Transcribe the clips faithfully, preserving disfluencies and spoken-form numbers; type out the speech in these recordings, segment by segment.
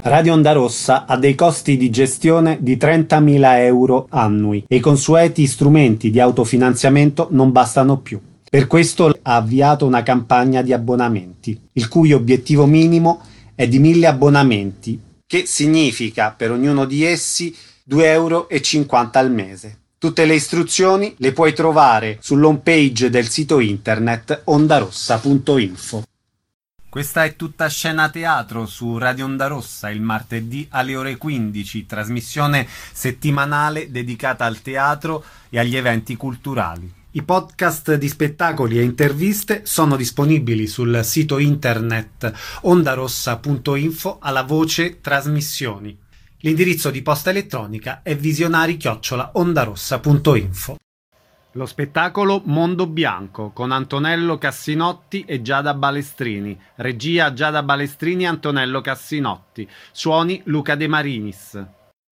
Radio Onda Rossa ha dei costi di gestione di trentamila euro annui e i consueti strumenti di autofinanziamento non bastano più. Per questo ha avviato una campagna di abbonamenti, il cui obiettivo minimo è di mille abbonamenti, che significa per ognuno di essi due euro e cinquanta al mese. Tutte le istruzioni le puoi trovare sull'home page del sito internet ondarossa punto info. Questa è tutta scena teatro su Radio Onda Rossa il martedì alle ore quindici, trasmissione settimanale dedicata al teatro e agli eventi culturali. I podcast di spettacoli e interviste sono disponibili sul sito internet ondarossa punto info alla voce trasmissioni. L'indirizzo di posta elettronica è visionari chiocciola ondarossa punto info. Lo spettacolo Mondo Bianco con Antonello Cassinotti e Giada Balestrini. Regia Giada Balestrini e Antonello Cassinotti. Suoni Luca De Marinis.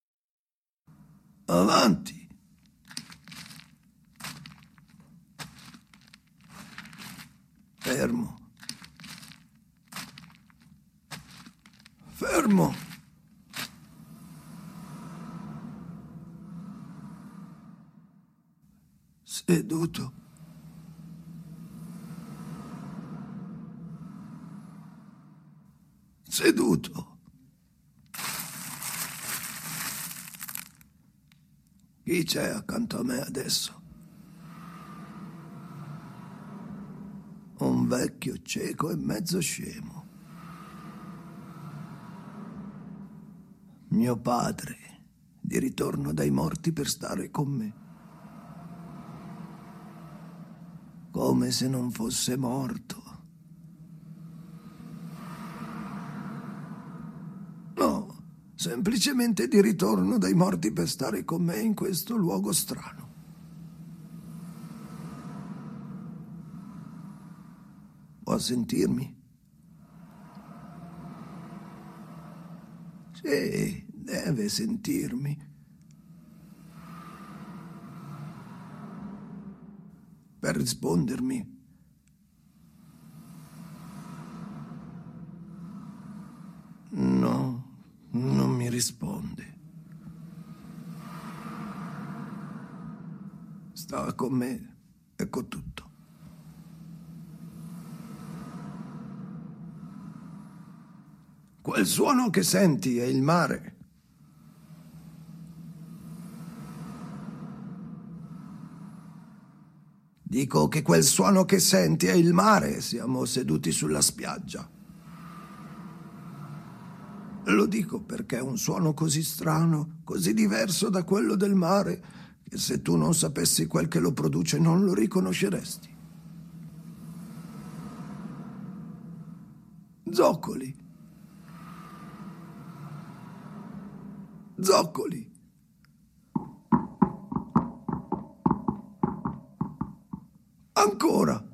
Avanti. Fermo. Fermo. Seduto. Seduto. Chi c'è accanto a me adesso? Un vecchio cieco e mezzo scemo. Mio padre, di ritorno dai morti per stare con me. Come se non fosse morto. No, semplicemente di ritorno dai morti per stare con me in questo luogo strano. Può sentirmi? Sì, deve sentirmi. Per rispondermi. No, non mi risponde. Sta con me e con tutto. Quel suono che senti è il mare. Dico che quel suono che senti è il mare. Siamo seduti sulla spiaggia. Lo dico perché è un suono così strano, così diverso da quello del mare, che se tu non sapessi quel che lo produce non lo riconosceresti. Zoccoli. Zoccoli. Ancora.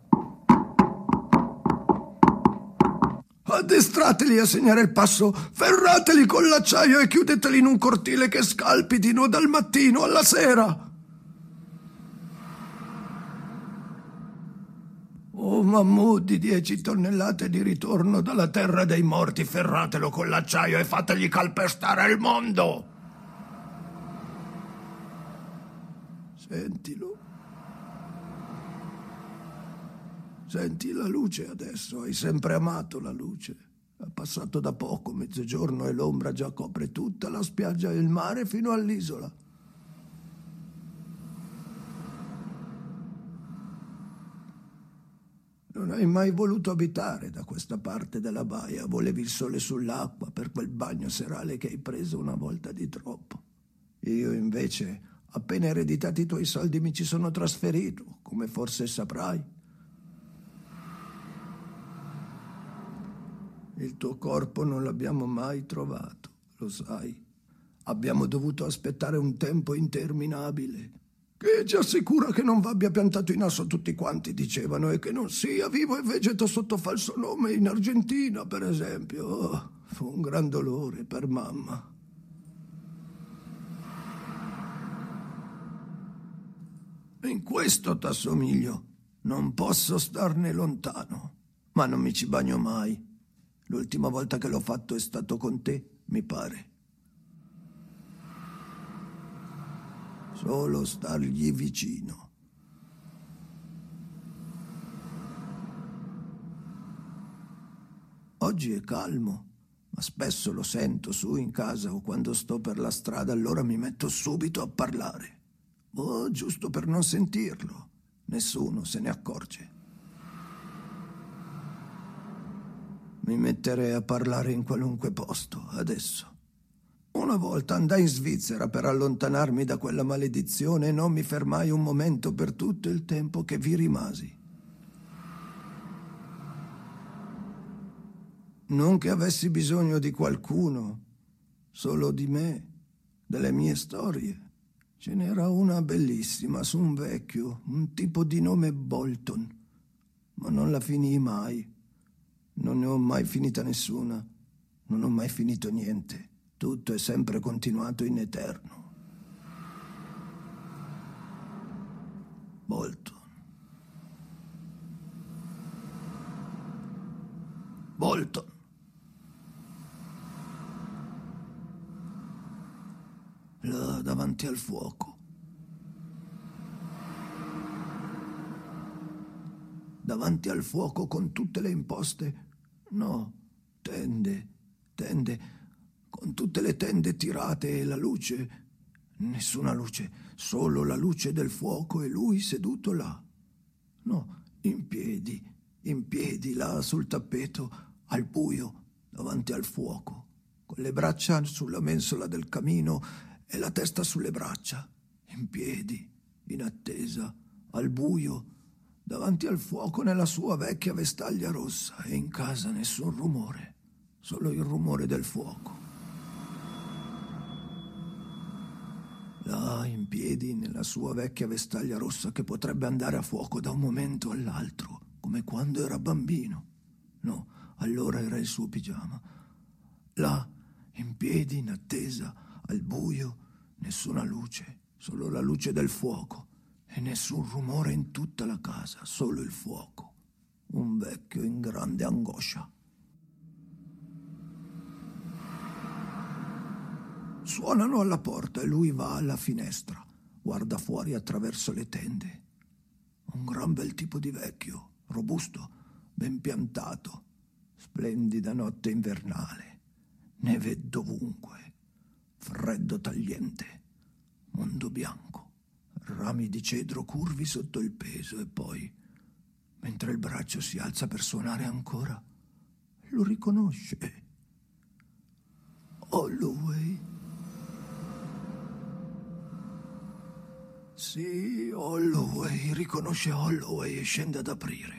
Addestrateli a segnare il passo, ferrateli con l'acciaio e chiudeteli in un cortile che scalpitino dal mattino alla sera. Oh mammut di dieci tonnellate di ritorno dalla terra dei morti, ferratelo con l'acciaio e fategli calpestare il mondo. Sentilo. Senti la luce adesso, hai sempre amato la luce. È passato da poco mezzogiorno e l'ombra già copre tutta la spiaggia e il mare fino all'isola. Non hai mai voluto abitare da questa parte della baia, volevi il sole sull'acqua per quel bagno serale che hai preso una volta di troppo. Io invece, appena ereditati i tuoi soldi, mi ci sono trasferito, come forse saprai. Il tuo corpo non l'abbiamo mai trovato, lo sai. Abbiamo dovuto aspettare un tempo interminabile. Che ci assicura che non v'abbia piantato in asso tutti quanti dicevano e che non sia vivo e vegeto sotto falso nome in Argentina, per esempio. Oh, fu un gran dolore per mamma. In questo t'assomiglio. Non posso starne lontano, ma non mi ci bagno mai. L'ultima volta che l'ho fatto è stato con te, mi pare. Solo stargli vicino. Oggi è calmo, ma spesso lo sento su in casa o quando sto per la strada, allora mi metto subito a parlare. Oh, giusto per non sentirlo. Nessuno se ne accorge. Mi metterei a parlare in qualunque posto, adesso. Una volta andai in Svizzera per allontanarmi da quella maledizione e non mi fermai un momento per tutto il tempo che vi rimasi. Non che avessi bisogno di qualcuno, solo di me, delle mie storie. Ce n'era una bellissima su un vecchio, un tipo di nome Bolton, ma non la finii mai. Non ne ho mai finita nessuna, non ho mai finito niente. Tutto è sempre continuato in eterno. Bolton. Bolton. Là davanti al fuoco. Davanti al fuoco con tutte le imposte. No, tende, tende, con tutte le tende tirate e la luce. Nessuna luce, solo la luce del fuoco e lui seduto là. No, in piedi, in piedi là sul tappeto, al buio, davanti al fuoco, con le braccia sulla mensola del camino e la testa sulle braccia, in piedi, in attesa, al buio, davanti al fuoco nella sua vecchia vestaglia rossa e in casa nessun rumore, solo il rumore del fuoco. Là in piedi nella sua vecchia vestaglia rossa che potrebbe andare a fuoco da un momento all'altro, come quando era bambino. No, allora era il suo pigiama. Là, in piedi, in attesa, al buio, nessuna luce, solo la luce del fuoco e nessun rumore in tutta la casa, solo il fuoco. Un vecchio in grande angoscia. Suonano alla porta e lui va alla finestra, guarda fuori attraverso le tende. Un gran bel tipo di vecchio, robusto, ben piantato, splendida notte invernale, neve dovunque, freddo tagliente, mondo bianco, rami di cedro curvi sotto il peso e poi, mentre il braccio si alza per suonare ancora, lo riconosce. Holloway. Sì, Holloway, riconosce Holloway e scende ad aprire.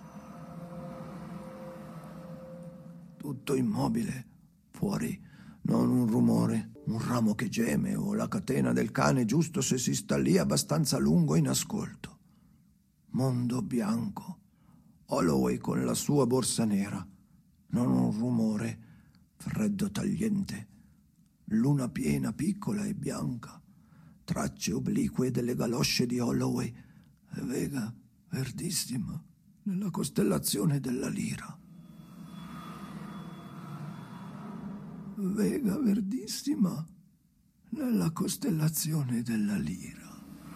Tutto immobile, fuori, non un rumore, un ramo che geme o la catena del cane giusto se si sta lì abbastanza a lungo in ascolto. Mondo bianco, Holloway con la sua borsa nera, non un rumore, freddo tagliente, luna piena, piccola e bianca. Tracce oblique delle galosce di Holloway e Vega verdissima nella costellazione della Lira. Vega verdissima nella costellazione della Lira.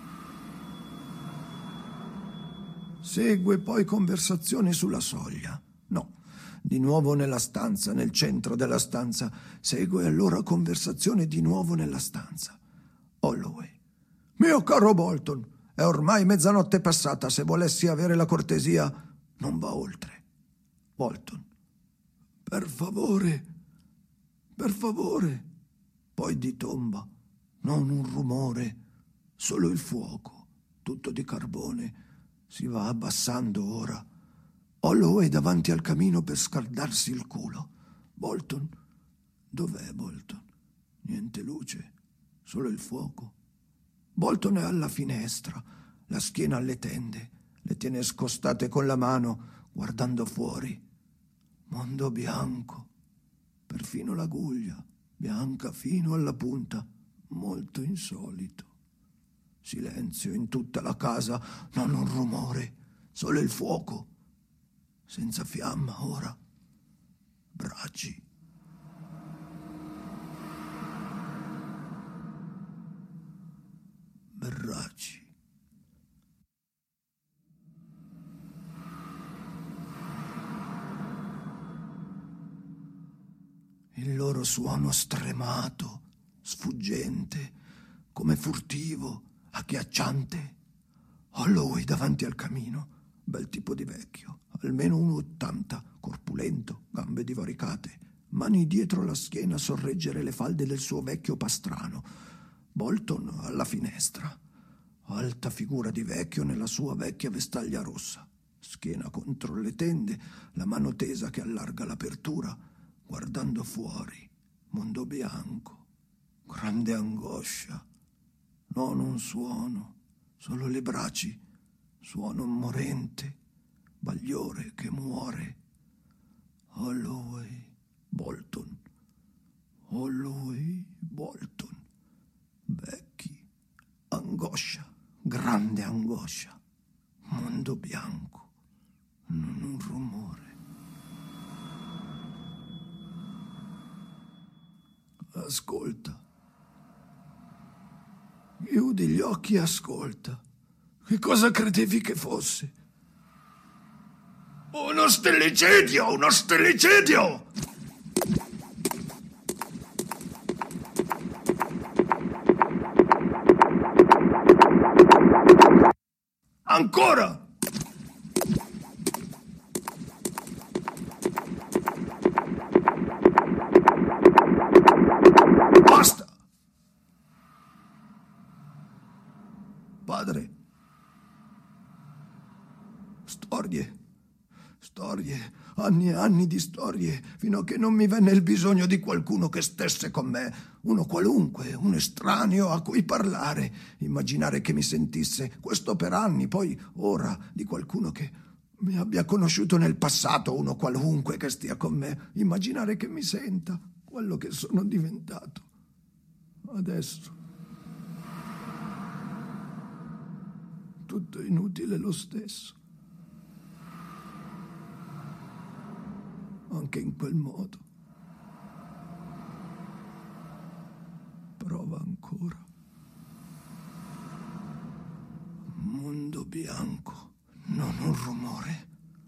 Segue poi conversazione sulla soglia. No, di nuovo nella stanza, nel centro della stanza. Segue allora conversazione di nuovo nella stanza. Holloway. Mio caro Bolton, è ormai mezzanotte passata, se volessi avere la cortesia, non va oltre. Bolton. Per favore, per favore. Poi di tomba, non un rumore, solo il fuoco, tutto di carbone. Si va abbassando ora. Holloway davanti al camino per scaldarsi il culo. Bolton. Dov'è Bolton? Niente luce. Solo il fuoco. Bolton è alla finestra, la schiena alle tende, le tiene scostate con la mano, guardando fuori. Mondo bianco, perfino la guglia, bianca fino alla punta, molto insolito. Silenzio in tutta la casa, non un rumore, solo il fuoco, senza fiamma ora. Bracci. alberracci. Il loro suono stremato, sfuggente, come furtivo, agghiacciante. Holloway davanti al camino, bel tipo di vecchio, almeno uno e ottanta, corpulento, gambe divaricate, mani dietro la schiena a sorreggere le falde del suo vecchio pastrano. Bolton alla finestra, alta figura di vecchio nella sua vecchia vestaglia rossa, schiena contro le tende, la mano tesa che allarga l'apertura, guardando fuori, mondo bianco, grande angoscia, non un suono, solo le braci, suono morente, bagliore che muore. Holloway, Bolton, Holloway, Bolton, vecchi, angoscia, grande angoscia, mondo bianco, non un rumore. Ascolta. Chiudi gli occhi e ascolta. Che cosa credevi che fosse? Uno stellicidio! Uno stellicidio! Ancora! Basta! Padre. Storie. Storie. Anni e anni di storie, fino a che non mi venne il bisogno di qualcuno che stesse con me, uno qualunque, un estraneo a cui parlare, immaginare che mi sentisse, questo per anni, poi ora, di qualcuno che mi abbia conosciuto nel passato, uno qualunque che stia con me, immaginare che mi senta quello che sono diventato adesso. Tutto inutile lo stesso. Anche in quel modo. Prova ancora. Mondo bianco, non un rumore.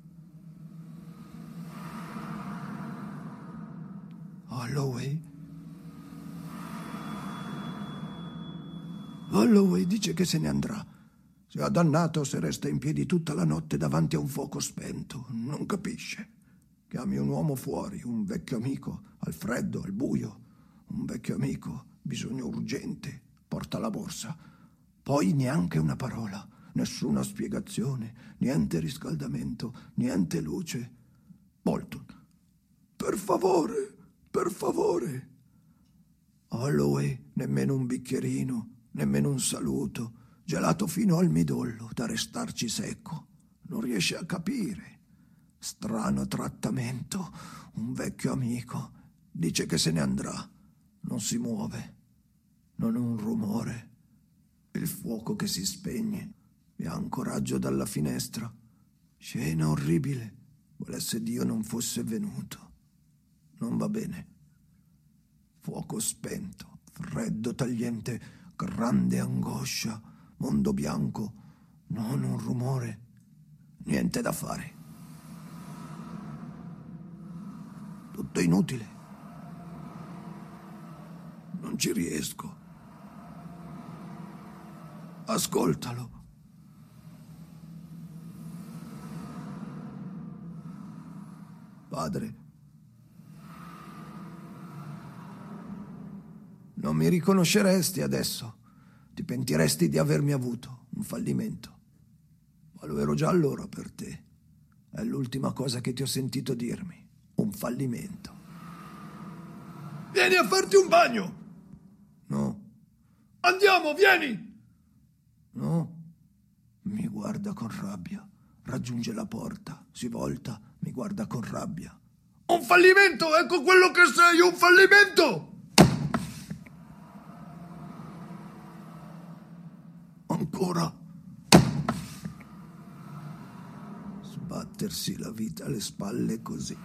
Holloway? Holloway dice che se ne andrà. Si è dannato se resta in piedi tutta la notte davanti a un fuoco spento. Non capisce. Chiami un uomo fuori, un vecchio amico, al freddo, al buio. Un vecchio amico, bisogno urgente, porta la borsa. Poi neanche una parola, nessuna spiegazione, niente riscaldamento, niente luce. Bolton, per favore, per favore. Holloway, nemmeno un bicchierino, nemmeno un saluto, gelato fino al midollo, da restarci secco. Non riesce a capire. Strano trattamento, un vecchio amico. Dice che se ne andrà. Non si muove. Non un rumore. Il fuoco che si spegne. Bianco raggio dalla finestra. Scena orribile. Volesse Dio non fosse venuto. Non va bene. Fuoco spento, freddo tagliente, grande angoscia, mondo bianco, non un rumore. Niente da fare. Tutto inutile. Non ci riesco. Ascoltalo. Padre, non mi riconosceresti adesso. Ti pentiresti di avermi avuto un fallimento. Ma lo ero già allora per te. È l'ultima cosa che ti ho sentito dirmi. Un fallimento. Vieni a farti un bagno! No. Andiamo, vieni! No. Mi guarda con rabbia. Raggiunge la porta, si volta, mi guarda con rabbia. Un fallimento! Ecco quello che sei, un fallimento! Ancora. Sbattersi la vita alle spalle così.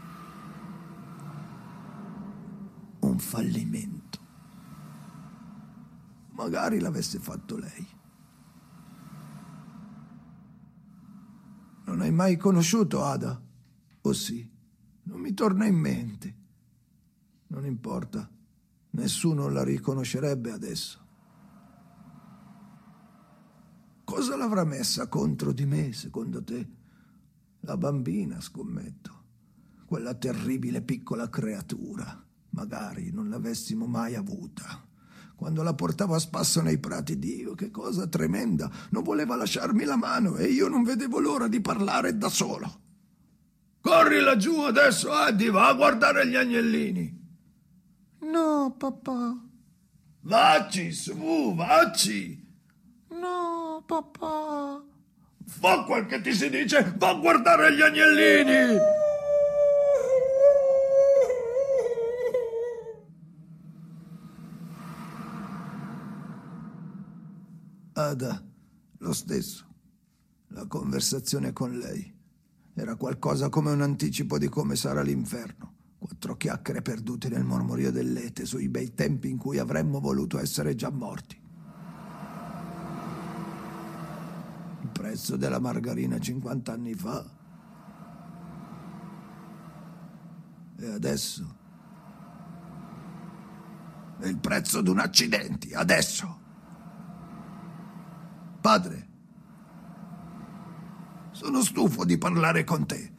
Un fallimento. Magari l'avesse fatto lei. Non hai mai conosciuto Ada? O sì? Non mi torna in mente. Non importa. Nessuno la riconoscerebbe adesso. Cosa l'avrà messa contro di me, secondo te? La bambina, scommetto. Quella terribile piccola creatura. Magari non l'avessimo mai avuta. Quando la portavo a spasso nei prati, Dio, che cosa tremenda. Non voleva lasciarmi la mano e io non vedevo l'ora di parlare da solo. Corri laggiù adesso, Eddie, va a guardare gli agnellini. No, papà. Vacci, su, vacci. No, papà. Fa quel che ti si dice, va a guardare gli agnellini. Ada, lo stesso. La conversazione con lei era qualcosa come un anticipo di come sarà l'inferno. Quattro chiacchiere perdute nel mormorio dell'ete sui bei tempi in cui avremmo voluto essere già morti. Il prezzo della margarina cinquanta anni fa. E adesso? E il prezzo di un accidente, adesso. Padre, sono stufo di parlare con te.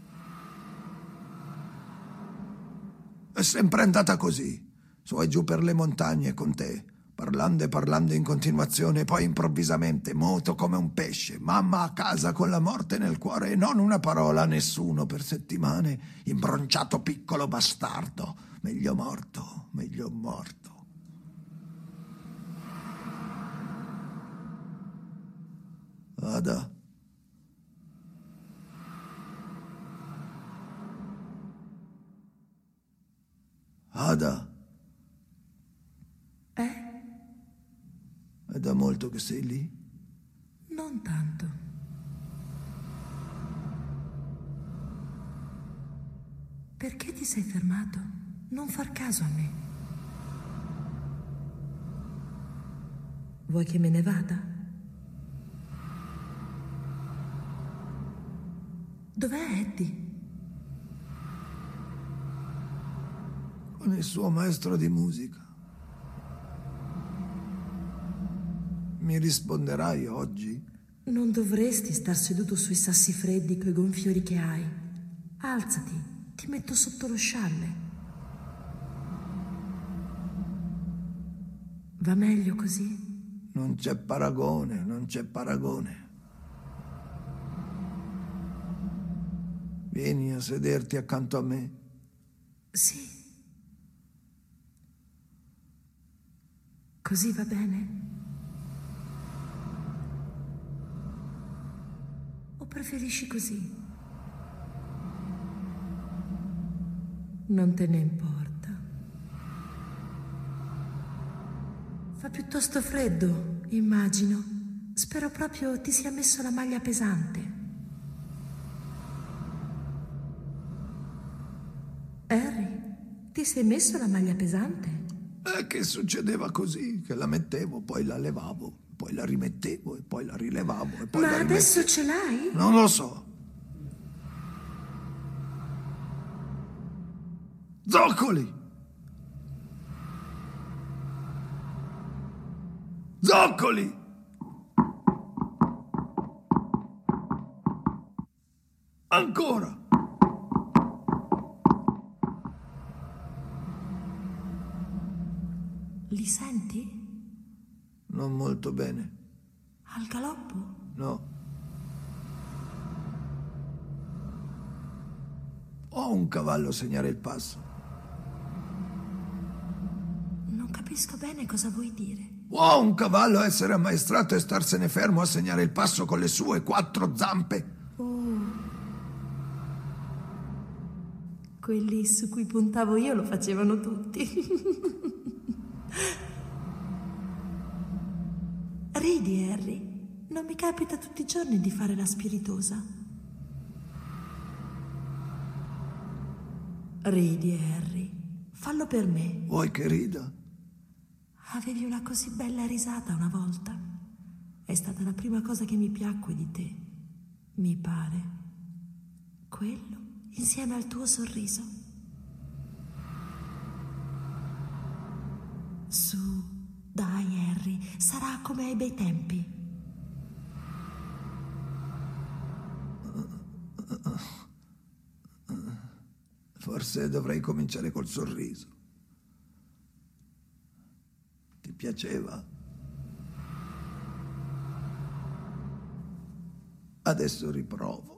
È sempre andata così, su e giù per le montagne con te, parlando e parlando in continuazione, e poi improvvisamente, muto come un pesce, mamma a casa con la morte nel cuore e non una parola a nessuno per settimane, imbronciato piccolo bastardo, meglio morto, meglio morto. Ada. Ada. Eh? È da molto che sei lì? Non tanto. Perché ti sei fermato? Non far caso a me. Vuoi che me ne vada? Dov'è Eddie? Con il suo maestro di musica. Mi risponderai oggi? Non dovresti star seduto sui sassi freddi coi gonfiori che hai. Alzati, ti metto sotto lo scialle. Va meglio così? Non c'è paragone, non c'è paragone. Vieni a sederti accanto a me. Sì. Così va bene? O preferisci così? Non te ne importa. Fa piuttosto freddo, immagino. Spero proprio ti sia messo la maglia pesante. Harry, ti sei messo la maglia pesante? È che succedeva così, che la mettevo, poi la levavo, poi la rimettevo e poi la rilevavo e poi Ma la rimettevo. adesso ce l'hai? Non lo so. Zoccoli! Zoccoli! Ancora! Li senti? Non molto bene. Al galoppo? No. Ho un cavallo a segnare il passo. Non capisco bene cosa vuoi dire. Può un cavallo essere ammaestrato e starsene fermo a segnare il passo con le sue quattro zampe? Oh. Quelli su cui puntavo io lo facevano tutti. Ridi, Harry. Non mi capita tutti i giorni di fare la spiritosa. Ridi, Harry. Fallo per me. Vuoi che rida? Avevi una così bella risata una volta. È stata la prima cosa che mi piacque di te. Mi pare. Quello insieme al tuo sorriso. Su, dai Harry, sarà come ai bei tempi. Forse dovrei cominciare col sorriso. Ti piaceva? Adesso riprovo.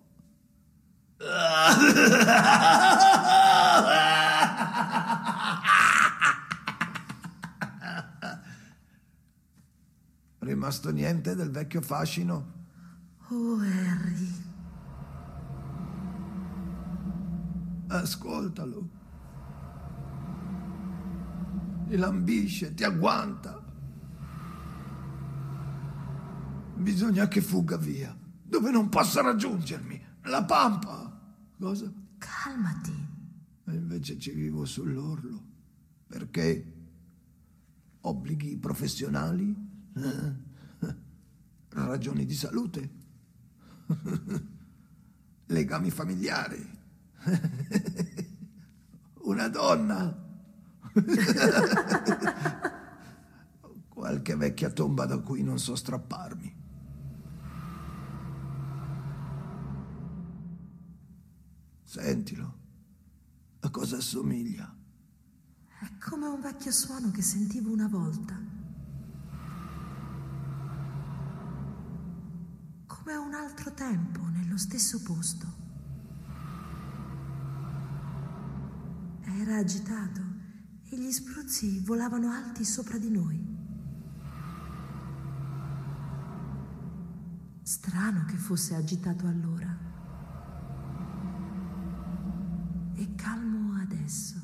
Rimasto niente del vecchio fascino? Oh, Harry. Ascoltalo. Ti lambisce, ti agguanta. Bisogna che fuga via, dove non possa raggiungermi. La pampa. Cosa? Calmati. E invece ci vivo sull'orlo. Perché? Obblighi professionali? Eh? Ragioni di salute? Legami familiari? Una donna? Qualche vecchia tomba da cui non so strapparmi. Sentilo. A cosa assomiglia? È come un vecchio suono che sentivo una volta. Come un altro tempo, nello stesso posto. Era agitato e gli spruzzi volavano alti sopra di noi. Strano che fosse agitato allora. E calmo adesso.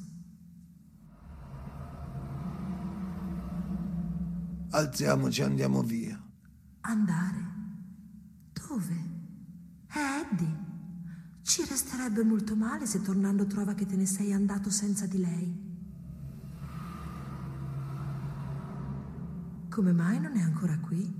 Alziamoci e andiamo via. Andare? Dove? È Eddie. Ci resterebbe molto male se tornando trova che te ne sei andato senza di lei. Come mai non è ancora qui?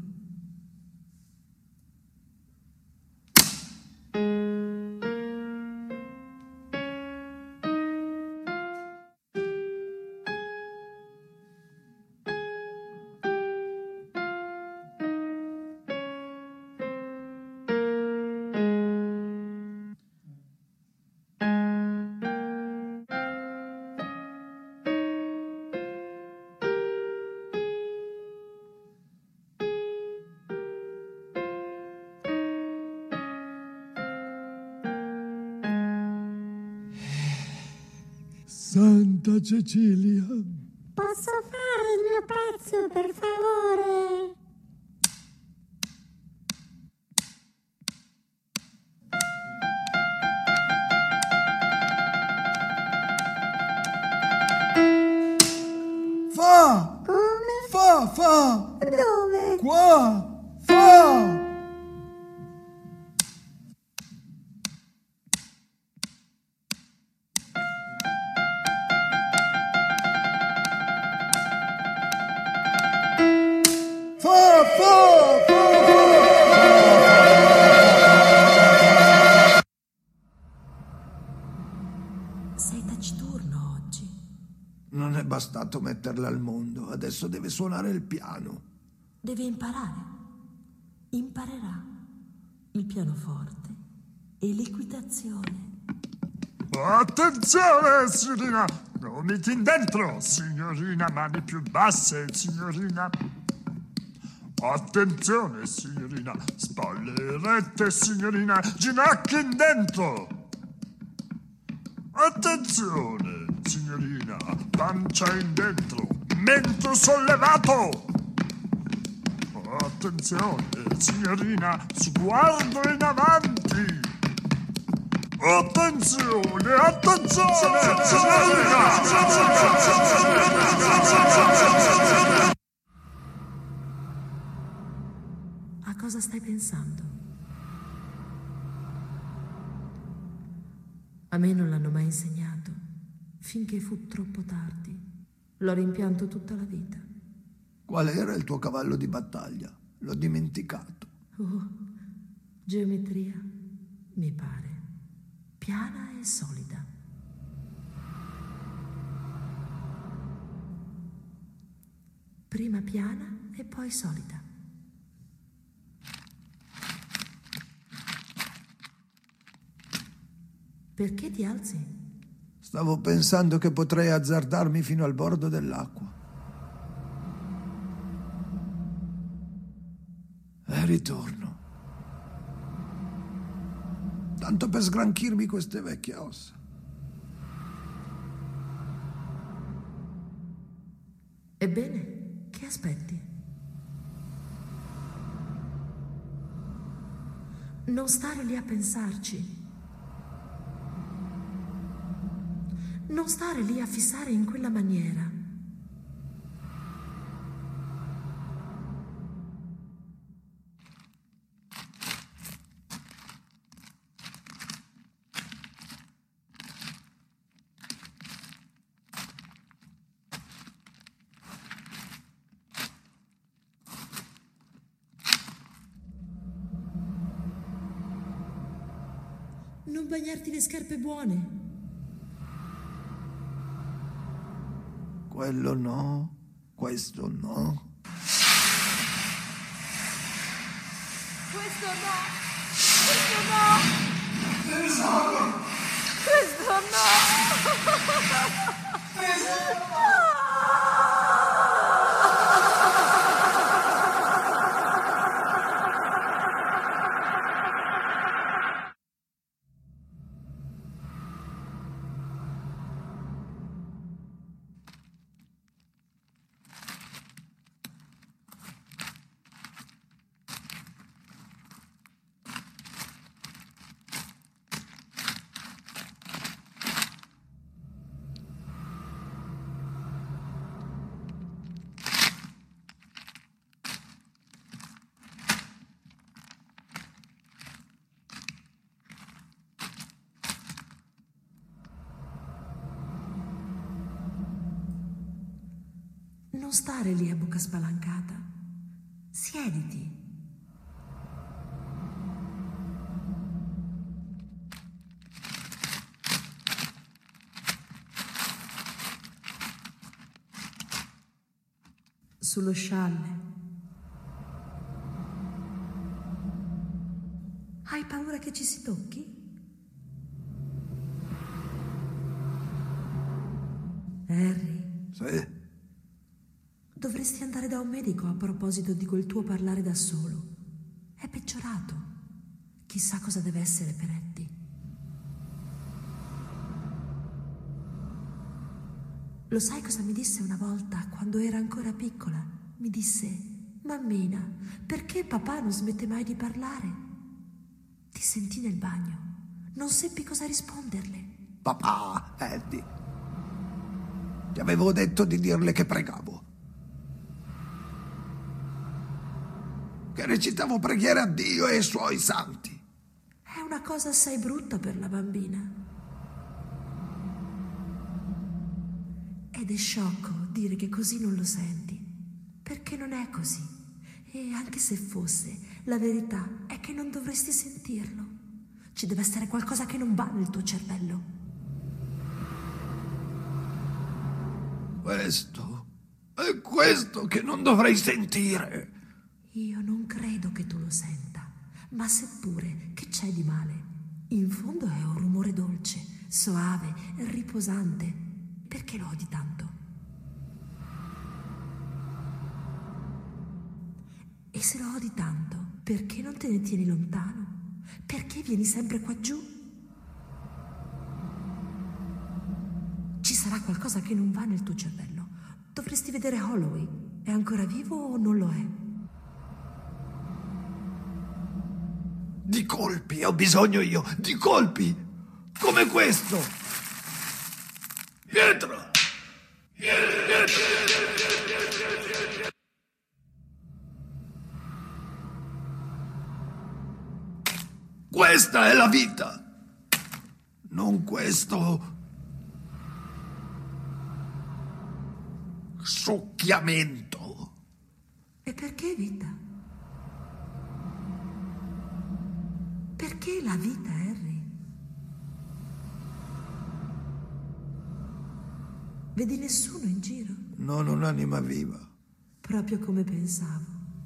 Santa Cecilia. Posso fare il mio pezzo, per favore? Fa! Come? Fa, fa! Dove? Qua! Fa! Fa, fa, fa, fa. Sei taciturno oggi. Non è bastato metterla al mondo, adesso deve suonare il piano. Devi imparare. Imparerà il pianoforte e l'equitazione. Attenzione, signorina! Gomiti in dentro, signorina, mani più basse, signorina. Attenzione, signorina, spalle rette, signorina, ginocchia in dentro. Attenzione, signorina, pancia in dentro, mento sollevato. Attenzione, signorina, sguardo in avanti. Attenzione, attenzione, signorina. A cosa stai pensando? A me non l'hanno mai insegnato, finché fu troppo tardi. L'ho rimpianto tutta la vita. Qual era il tuo cavallo di battaglia? L'ho dimenticato. Oh, geometria. mi pare, piana e solida. Prima piana e poi solida. Perché ti alzi? Stavo pensando che potrei azzardarmi fino al bordo dell'acqua. E ritorno. Tanto per sgranchirmi queste vecchie ossa. Ebbene, che aspetti? Non stare lì a pensarci. Non stare lì a fissare in quella maniera. Non bagnarti le scarpe buone. Quello no, questo no. Questo no! Questo no! Tesoro! Questo no! Non stare lì a bocca spalancata. Siediti. Sullo scialle. Hai paura che ci si tocchi? Harry. Sì. Dovresti andare da un medico a proposito di quel tuo parlare da solo. È peggiorato. Chissà cosa deve essere per Eddie. Lo sai cosa mi disse una volta quando era ancora piccola? Mi disse: mammina, perché papà non smette mai di parlare? Ti sentì nel bagno. Non seppi cosa risponderle. Papà, Eddie. Ti avevo detto di dirle che pregavo. Che recitavo preghiere a Dio e ai suoi santi. È una cosa assai brutta per la bambina. Ed è sciocco dire che così non lo senti, perché non è così. E anche se fosse, la verità è che non dovresti sentirlo. Ci deve essere qualcosa che non va nel tuo cervello. Questo è questo che non dovrei sentire. Io non credo che tu lo senta, ma seppure, che c'è di male? In fondo è un rumore dolce, soave, riposante. Perché lo odi tanto? E se lo odi tanto, perché non te ne tieni lontano? Perché vieni sempre qua giù? Ci sarà qualcosa che non va nel tuo cervello. Dovresti vedere Holloway. È ancora vivo o non lo è? Di colpi ho bisogno io, di colpi, come questo. Dietro! Questa è la vita, non questo succhiamento. E perché vita? Perché Perché la vita, Harry? Vedi nessuno in giro? Non un'anima viva. Proprio come pensavo.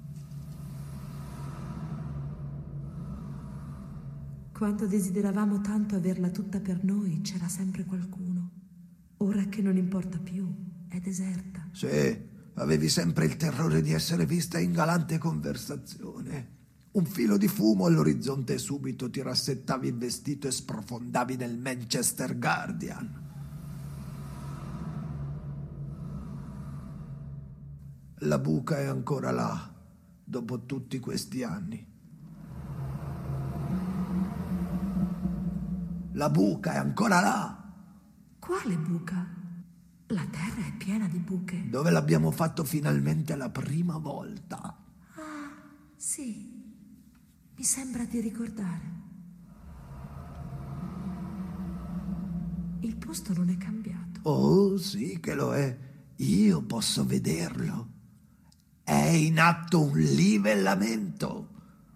Quando desideravamo tanto averla tutta per noi, c'era sempre qualcuno. Ora che non importa più, è deserta. Sì, avevi sempre il terrore di essere vista in galante conversazione. Un filo di fumo all'orizzonte e subito ti rassettavi il vestito e sprofondavi nel Manchester Guardian. La buca è ancora là, dopo tutti questi anni. La buca è ancora là. Quale buca? La terra è piena di buche. Dove l'abbiamo fatto finalmente la prima volta. Ah, sì. Mi sembra di ricordare. Il posto non è cambiato. Oh, sì che lo è. Io posso vederlo. È in atto un livellamento.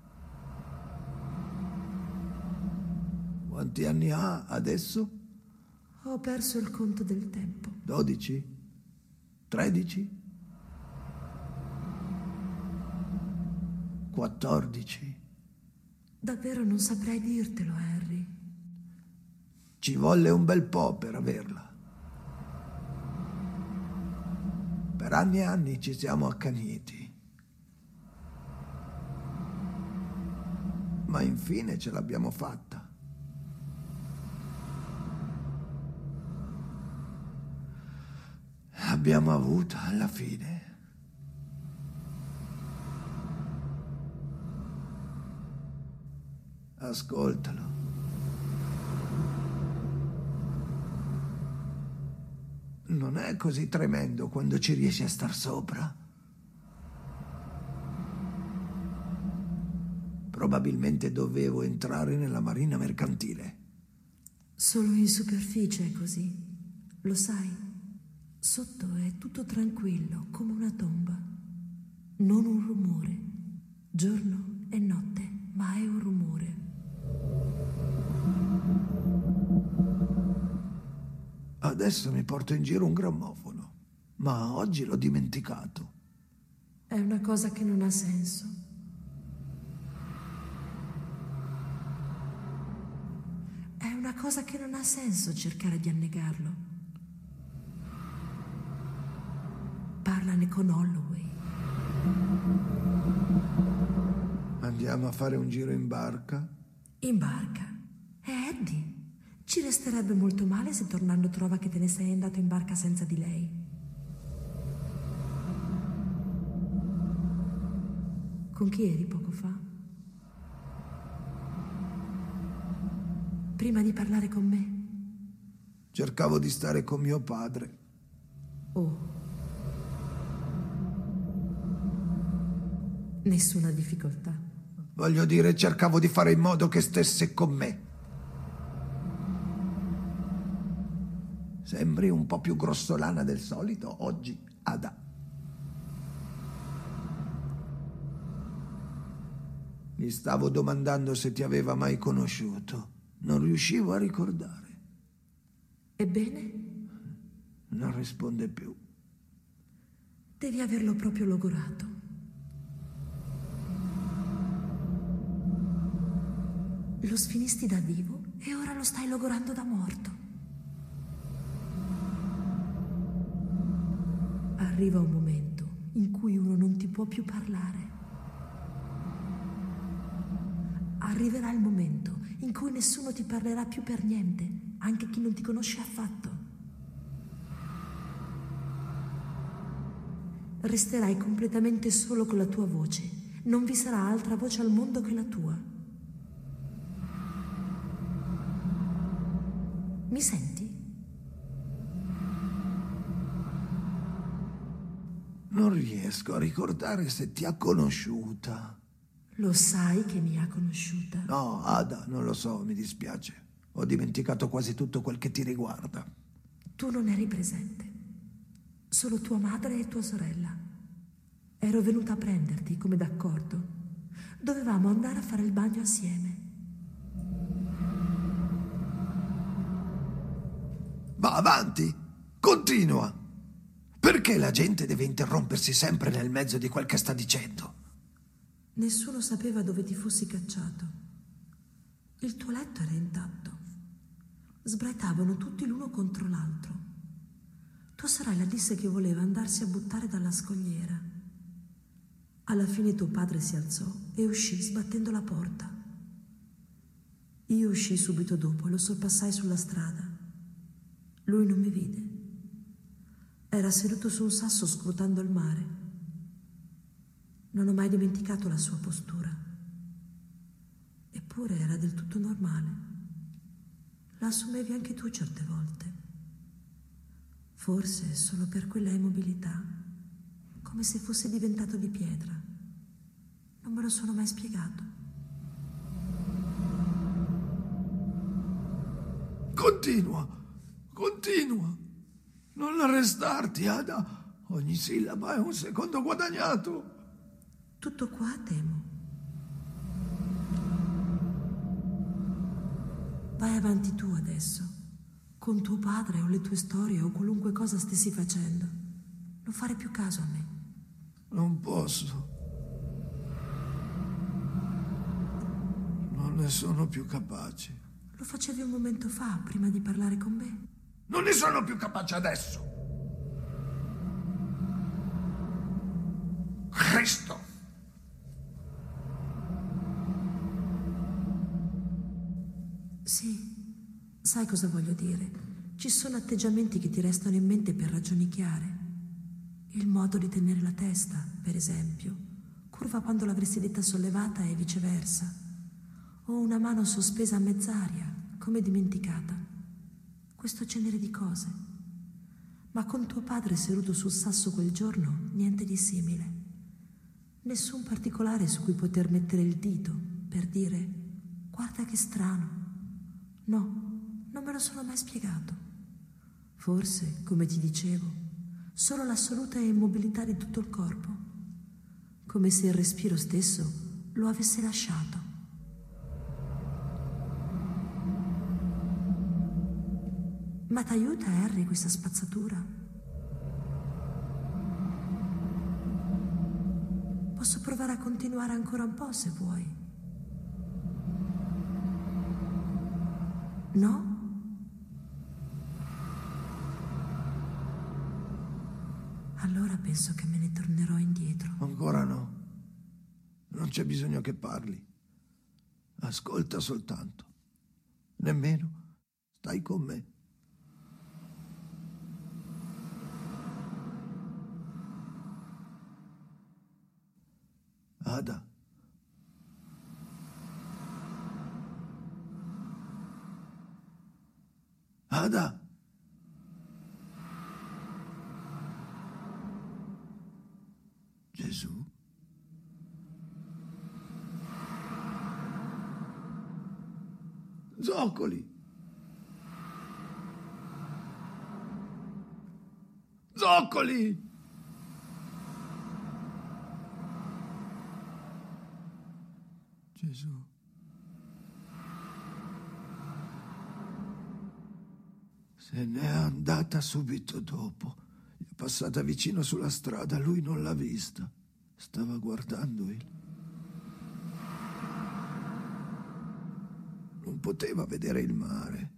Quanti anni ha adesso? Ho perso il conto del tempo. Dodici? Tredici? Quattordici? Davvero non saprei dirtelo, Harry. Ci volle un bel po' per averla. Per anni e anni ci siamo accaniti. Ma infine ce l'abbiamo fatta. Abbiamo avuto alla fine. Ascoltalo. Non è così tremendo quando ci riesci a star sopra. Probabilmente dovevo entrare nella marina mercantile. Solo in superficie è così. Lo sai? Sotto è tutto tranquillo, come una tomba. Non un rumore. Giorno e notte, mai un rumore. Adesso mi porto in giro un grammofono, ma oggi l'ho dimenticato. È una cosa che non ha senso. È una cosa che non ha senso cercare di annegarlo. Parlane con Holloway. Andiamo a fare un giro in barca? In barca? È Eddie. Ci resterebbe molto male se tornando trova che te ne sei andato in barca senza di lei. Con chi eri poco fa? Prima di parlare con me? Cercavo di stare con mio padre. Oh. Nessuna difficoltà. Voglio dire, cercavo di fare in modo che stesse con me. Sembri un po' più grossolana del solito oggi, Ada. Mi stavo domandando se ti aveva mai conosciuto. Non riuscivo a ricordare. Ebbene? Non risponde più. Devi averlo proprio logorato. Lo sfinisti da vivo e ora lo stai logorando da morto. Arriva un momento in cui uno non ti può più parlare. Arriverà il momento in cui nessuno ti parlerà più per niente, anche chi non ti conosce affatto. Resterai completamente solo con la tua voce. Non vi sarà altra voce al mondo che la tua. Mi senti? Non riesco a ricordare se ti ha conosciuta. Lo sai che mi ha conosciuta? No, Ada, non lo so, mi dispiace. Ho dimenticato quasi tutto quel che ti riguarda. Tu non eri presente. Solo tua madre e tua sorella. Ero venuta a prenderti, come d'accordo. Dovevamo andare a fare il bagno assieme. Va avanti, continua. Perché la gente deve interrompersi sempre nel mezzo di quel che sta dicendo? Nessuno sapeva dove ti fossi cacciato. Il tuo letto era intatto. Sbraitavano tutti l'uno contro l'altro. Tua sorella disse che voleva andarsi a buttare dalla scogliera. Alla fine tuo padre si alzò e uscì sbattendo la porta. Io uscii subito dopo e lo sorpassai sulla strada. Lui non mi vide. Era seduto su un sasso scrutando il mare. Non ho mai dimenticato la sua postura. Eppure era del tutto normale. La assumevi anche tu certe volte. Forse solo per quella immobilità, come se fosse diventato di pietra. Non me lo sono mai spiegato. Continua, continua. Non arrestarti, Ada. Ogni sillaba è un secondo guadagnato. Tutto qua, temo. Vai avanti tu adesso, con tuo padre o le tue storie o qualunque cosa stessi facendo. Non fare più caso a me. Non posso. Non ne sono più capace. Lo facevi un momento fa, prima di parlare con me. Non ne sono più capace adesso. Cristo! Sì, sai cosa voglio dire? Ci sono atteggiamenti che ti restano in mente per ragioni chiare. Il modo di tenere la testa, per esempio, curva quando l'avresti detta sollevata e viceversa, o una mano sospesa a mezz'aria, come dimenticata. Questo genere di cose. Ma con tuo padre seduto sul sasso quel giorno, niente di simile. Nessun particolare su cui poter mettere il dito per dire guarda che strano. No, non me lo sono mai spiegato. Forse, come ti dicevo, solo l'assoluta immobilità di tutto il corpo, come se il respiro stesso lo avesse lasciato. Ma t'aiuta, Harry, questa spazzatura? Posso provare a continuare ancora un po' se vuoi. No? Allora penso che me ne tornerò indietro. Ancora no. Non c'è bisogno che parli. Ascolta soltanto. Nemmeno. Stai con me. Ada. Ada. Gesù. Zoccoli. Zoccoli. Gesù. Se n'è andata subito dopo. Gli è passata vicino sulla strada, lui non l'ha vista. Stava guardando il... Non poteva vedere il mare.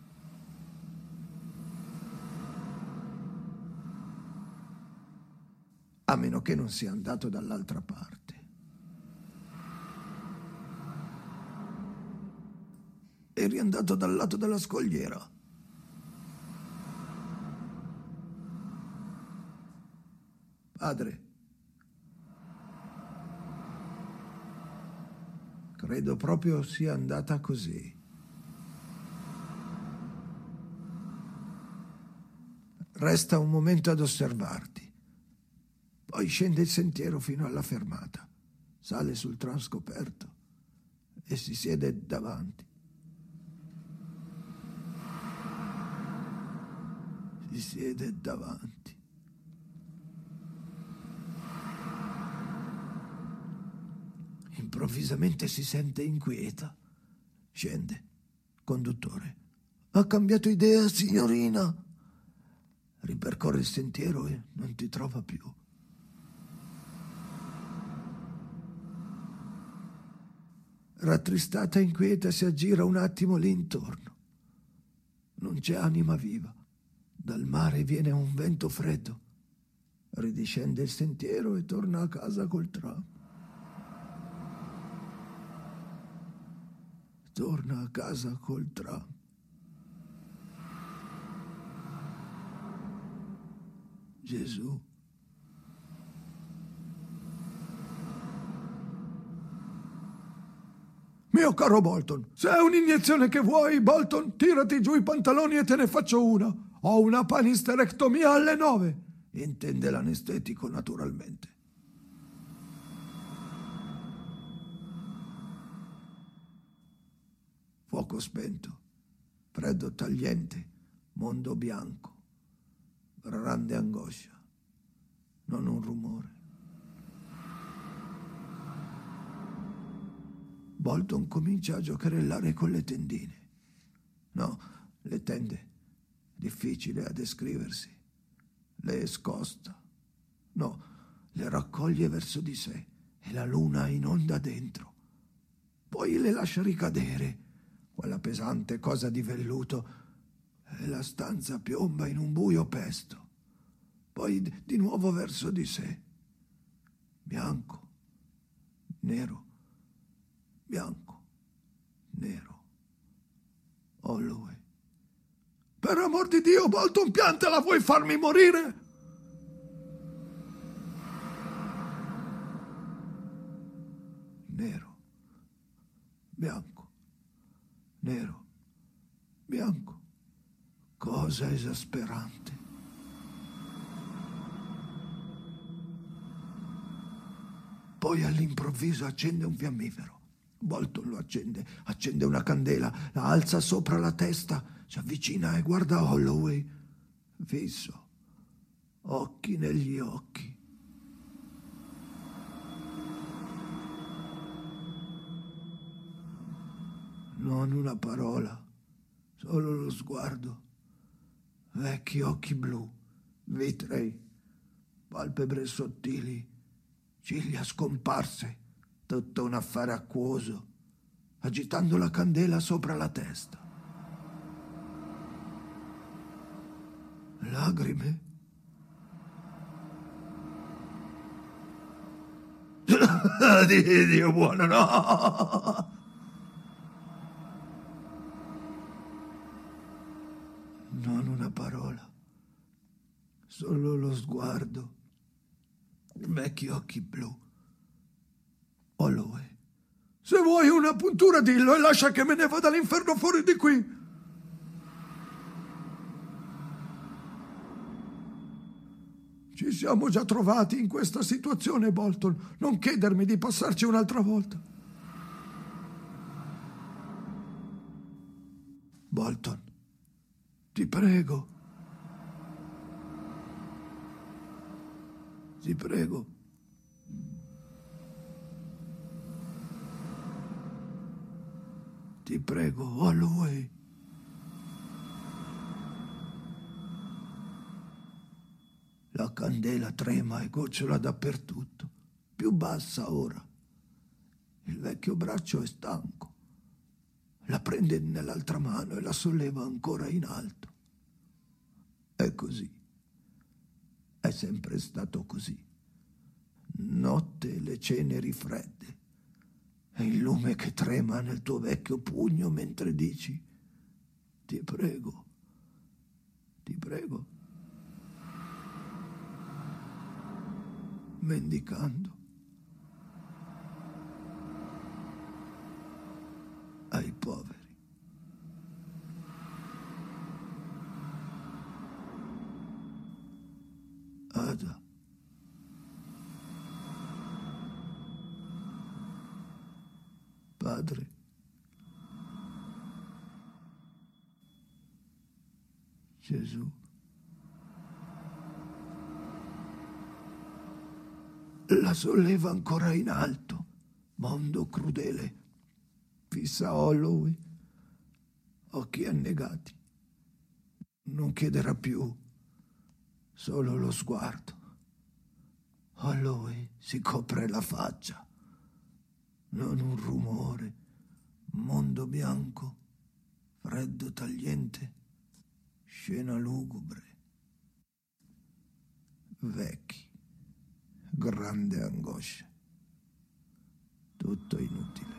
A meno che non sia andato dall'altra parte. È riandato dal lato della scogliera. Padre, credo proprio sia andata così. Resta un momento ad osservarti. Poi scende il sentiero fino alla fermata, sale sul tram scoperto e si siede davanti. Si siede davanti. Improvvisamente si sente inquieta. Scende. Conduttore, Ha cambiato idea, signorina? Ripercorre il sentiero e non ti trova più. Rattristata e inquieta si aggira un attimo lì intorno. Non c'è anima viva. Dal mare viene un vento freddo. Ridiscende il sentiero e torna a casa col tram. Torna a casa col tram. Gesù. Mio caro Bolton, se è un'iniezione che vuoi, Bolton, tirati giù i pantaloni e te ne faccio una. Ho una panisterectomia alle nove. Intende l'anestetico, naturalmente. Fuoco spento, freddo tagliente, mondo bianco, grande angoscia, non un rumore. Bolton comincia a giocherellare con le tendine. No, le tende, difficile a descriversi. Le scosta. No, le raccoglie verso di sé e la luna inonda dentro. Poi le lascia ricadere, quella pesante cosa di velluto, e la stanza piomba in un buio pesto. Poi di nuovo verso di sé. Bianco, nero, bianco, nero. Holloway. Per amor di Dio, Bolton, piantala, vuoi farmi morire? Nero, bianco, nero, bianco. Cosa esasperante. Poi all'improvviso accende un fiammifero. Bolton lo accende, accende una candela, la alza sopra la testa, si avvicina e guarda Holloway, fisso, occhi negli occhi. Non una parola, solo lo sguardo. Vecchi occhi blu, vitrei, palpebre sottili, ciglia scomparse, tutto un affare acquoso, agitando la candela sopra la testa. Lagrime? Dio, Dio buono, no! Non una parola, solo lo sguardo, vecchi occhi blu. Holloway, se vuoi una puntura dillo e lascia che me ne vada all'inferno fuori di qui. Ci siamo già trovati in questa situazione, Bolton. Non chiedermi di passarci un'altra volta. Bolton, ti prego. Ti prego. Ti prego, Holloway. La candela trema e gocciola dappertutto, più bassa ora. Il vecchio braccio è stanco. La prende nell'altra mano e la solleva ancora in alto. È così. È sempre stato così. Notte le ceneri fredde e il lume che trema nel tuo vecchio pugno mentre dici: ti prego, ti prego. Mendicando ai poveri. Ada. Padre. Gesù. La solleva ancora in alto, mondo crudele. Fissa Holloway, occhi annegati. non chiederà più, solo lo sguardo. A lui si copre la faccia, non un rumore, mondo bianco, freddo tagliente, scena lugubre. Vecchi, grande angoscia, tutto inutile,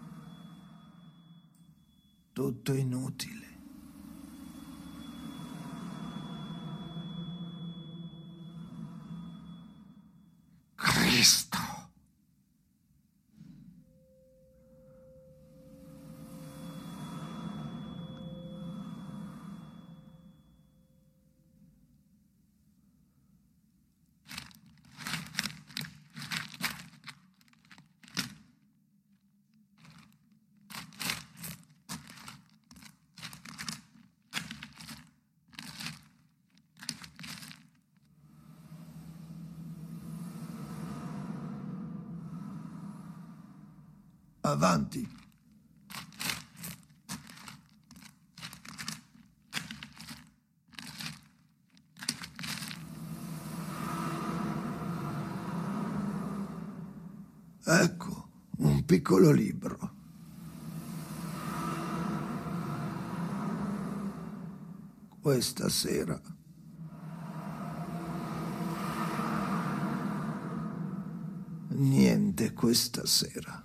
tutto inutile. Cristo! Avanti. Ecco, un piccolo libro. Questa sera niente questa sera.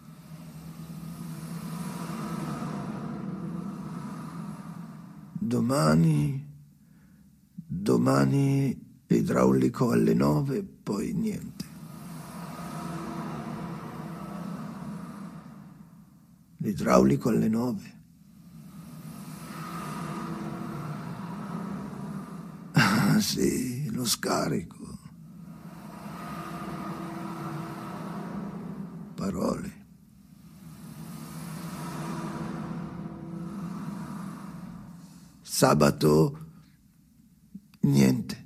Domani, domani idraulico alle nove, poi niente. L'idraulico alle nove. Ah, sì, lo scarico. Parole. Sabato, niente.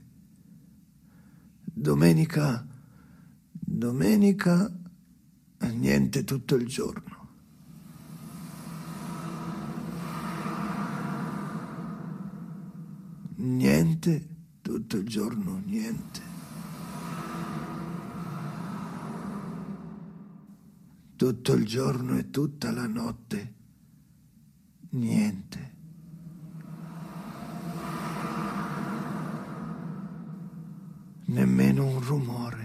Domenica, domenica, niente tutto il giorno. Niente tutto il giorno, niente. Tutto il giorno e tutta la notte, niente. Nemmeno un rumore.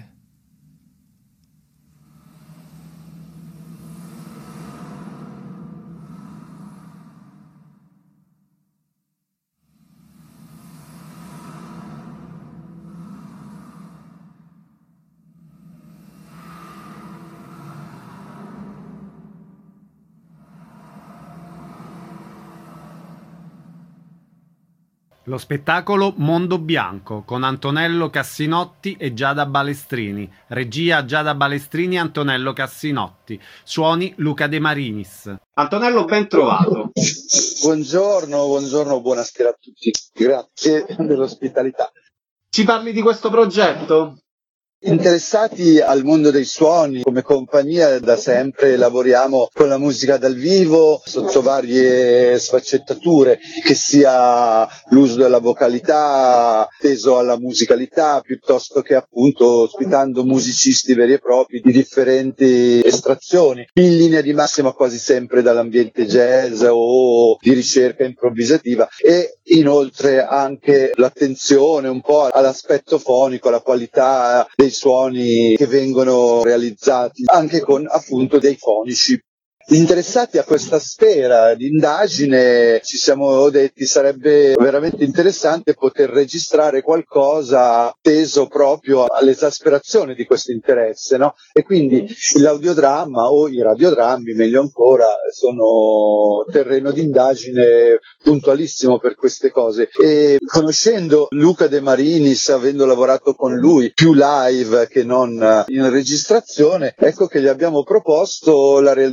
Lo spettacolo Mondo Bianco con Antonello Cassinotti e Giada Balestrini, regia Giada Balestrini e Antonello Cassinotti, suoni Luca De Marinis. Antonello, ben trovato. Buongiorno, buongiorno, buonasera a tutti, grazie dell'ospitalità. Ci parli di questo progetto? Interessati al mondo dei suoni, come compagnia da sempre lavoriamo con la musica dal vivo sotto varie sfaccettature, che sia l'uso della vocalità teso alla musicalità, piuttosto che appunto ospitando musicisti veri e propri di differenti estrazioni, in linea di massima quasi sempre dall'ambiente jazz o di ricerca improvvisativa, e inoltre anche l'attenzione un po' all'aspetto fonico, alla qualità dei suoni che vengono realizzati anche con appunto dei fonici. Interessati a questa sfera di indagine ci siamo detti sarebbe veramente interessante poter registrare qualcosa teso proprio all'esasperazione di questo interesse, no? E quindi l'audiodramma o i radiodrammi, meglio ancora, sono terreno di indagine puntualissimo per queste cose. E conoscendo Luca De Marinis, avendo lavorato con lui più live che non in registrazione, ecco che gli abbiamo proposto la realizzazione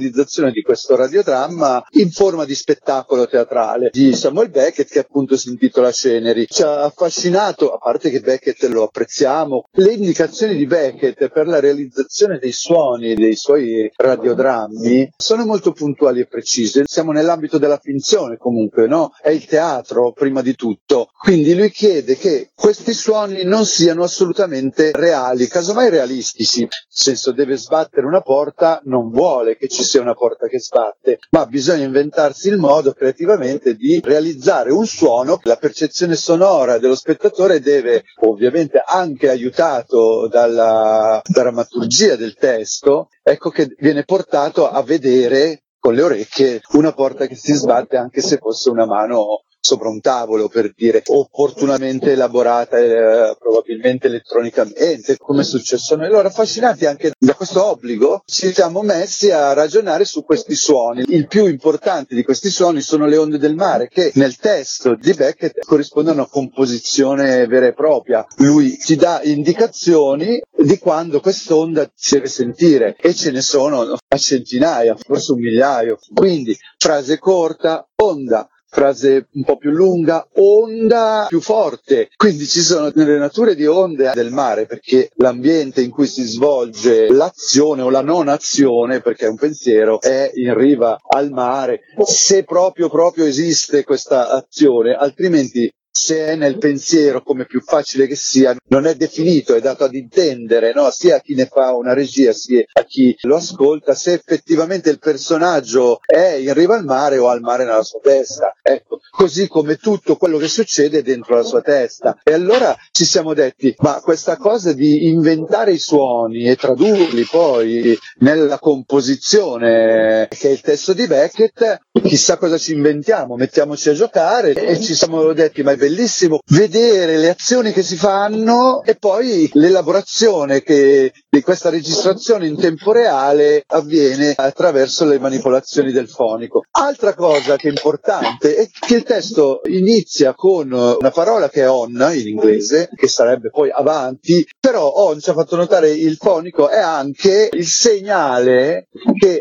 realizzazione di questo radiodramma in forma di spettacolo teatrale di Samuel Beckett, che appunto si intitola Ceneri. Ci ha affascinato, a parte che Beckett lo apprezziamo, le indicazioni di Beckett per la realizzazione dei suoni dei suoi radiodrammi sono molto puntuali e precise. Siamo nell'ambito della finzione comunque, no? È il teatro prima di tutto, quindi lui chiede che questi suoni non siano assolutamente reali, casomai realistici, nel senso deve sbattere una porta, non vuole che ci sia una porta che sbatte, ma bisogna inventarsi il modo creativamente di realizzare un suono. La percezione sonora dello spettatore deve, ovviamente anche aiutato dalla drammaturgia del testo, ecco che viene portato a vedere con le orecchie una porta che si sbatte anche se fosse una mano sopra un tavolo, per dire, opportunamente elaborata, eh, probabilmente elettronicamente, come è successo a noi. Allora, affascinati anche da questo obbligo, ci siamo messi a ragionare su questi suoni. Il più importante di questi suoni sono le onde del mare, che nel testo di Beckett corrispondono a composizione vera e propria. Lui ci dà indicazioni di quando quest'onda si deve sentire, e ce ne sono a centinaia, forse un migliaio. Quindi, frase corta, onda, frase un po' più lunga, onda più forte. Quindi ci sono delle nature di onde del mare, perché l'ambiente in cui si svolge l'azione o la non azione, perché è un pensiero, è in riva al mare, se proprio proprio esiste questa azione, altrimenti se è nel pensiero, come più facile che sia, non è definito, è dato ad intendere, no? Sia a chi ne fa una regia sia a chi lo ascolta, se effettivamente il personaggio è in riva al mare o al mare nella sua testa. Ecco, così come tutto quello che succede dentro la sua testa. E allora ci siamo detti, ma questa cosa di inventare i suoni e tradurli poi nella composizione, che è il testo di Beckett, chissà cosa ci inventiamo, mettiamoci a giocare. E ci siamo detti, ma è bellissimo vedere le azioni che si fanno e poi l'elaborazione che di questa registrazione in tempo reale avviene attraverso le manipolazioni del fonico. Altra cosa che è importante è che il testo inizia con una parola che è on in inglese, che sarebbe poi avanti, però on, ci ha fatto notare il fonico, è anche il segnale che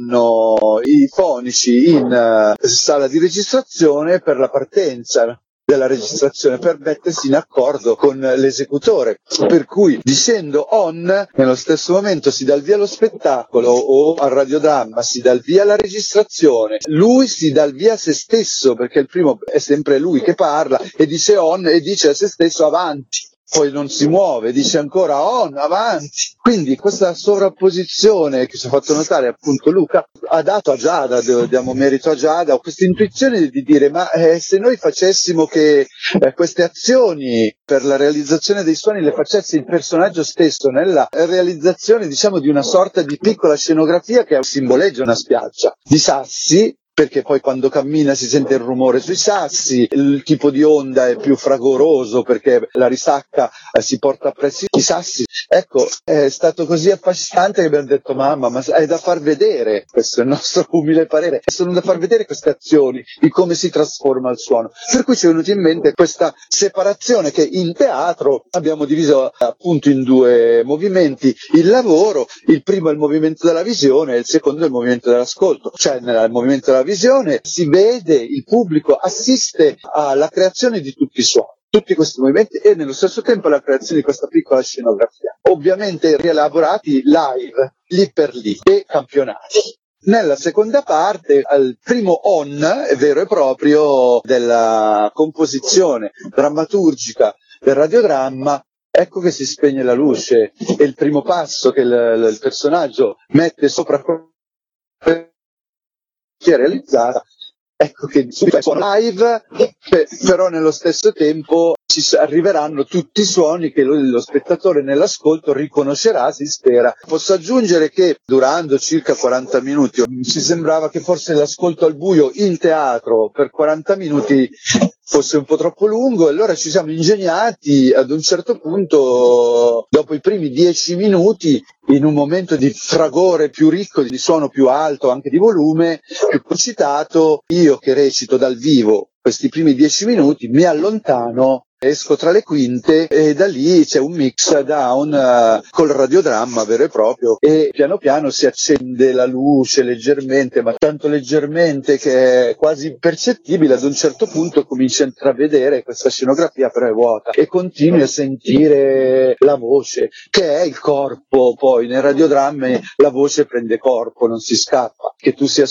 danno i fonici in uh, sala di registrazione per la partenza della registrazione, per mettersi in accordo con l'esecutore, per cui dicendo on nello stesso momento si dà il via allo spettacolo o al radiodramma, si dà il via alla registrazione, lui si dà il via a se stesso, perché il primo è sempre lui che parla e dice on e dice a se stesso avanti, poi non si muove, dice ancora on, avanti. Quindi questa sovrapposizione che ci ha fatto notare appunto Luca ha dato a Giada, diamo merito a Giada, questa intuizione di dire ma eh, se noi facessimo che eh, queste azioni per la realizzazione dei suoni le facesse il personaggio stesso nella realizzazione, diciamo, di una sorta di piccola scenografia che simboleggia una spiaggia di sassi, perché poi quando cammina si sente il rumore sui sassi, il tipo di onda è più fragoroso perché la risacca eh, si porta appresso i sassi. Ecco, è stato così affascinante che abbiamo detto mamma, ma è da far vedere, questo è il nostro umile parere, sono da far vedere queste azioni, di come si trasforma il suono. Per cui ci è venuta in mente questa separazione che in teatro abbiamo diviso appunto in due movimenti, il lavoro, il primo è il movimento della visione e il secondo è il movimento dell'ascolto, cioè nel movimento della visione si vede, il pubblico assiste alla creazione di tutti i suoni, tutti questi movimenti e nello stesso tempo alla creazione di questa piccola scenografia, ovviamente rielaborati live, lì per lì, e campionati. Nella seconda parte, al primo on vero e proprio della composizione drammaturgica del radiodramma, ecco che si spegne la luce e il primo passo che il, il personaggio mette sopra che è realizzata, ecco che subito live, però nello stesso tempo ci arriveranno tutti i suoni che lo, lo spettatore nell'ascolto riconoscerà, si spera. Posso aggiungere che durando circa quaranta minuti ci sembrava che forse l'ascolto al buio in teatro per quaranta minuti fosse un po' troppo lungo, e allora ci siamo ingegnati ad un certo punto, dopo i primi dieci minuti, in un momento di fragore più ricco, di suono più alto, anche di volume, più concitato, io che recito dal vivo questi primi dieci minuti mi allontano esco tra le quinte e da lì c'è un mix down uh, col radiodramma vero e proprio, e piano piano si accende la luce leggermente, ma tanto leggermente che è quasi impercettibile. Ad un certo punto cominci a intravedere questa scenografia però è vuota e continui a sentire la voce che è il corpo. Poi nel radiodramma la voce prende corpo, non si scappa. Che tu sia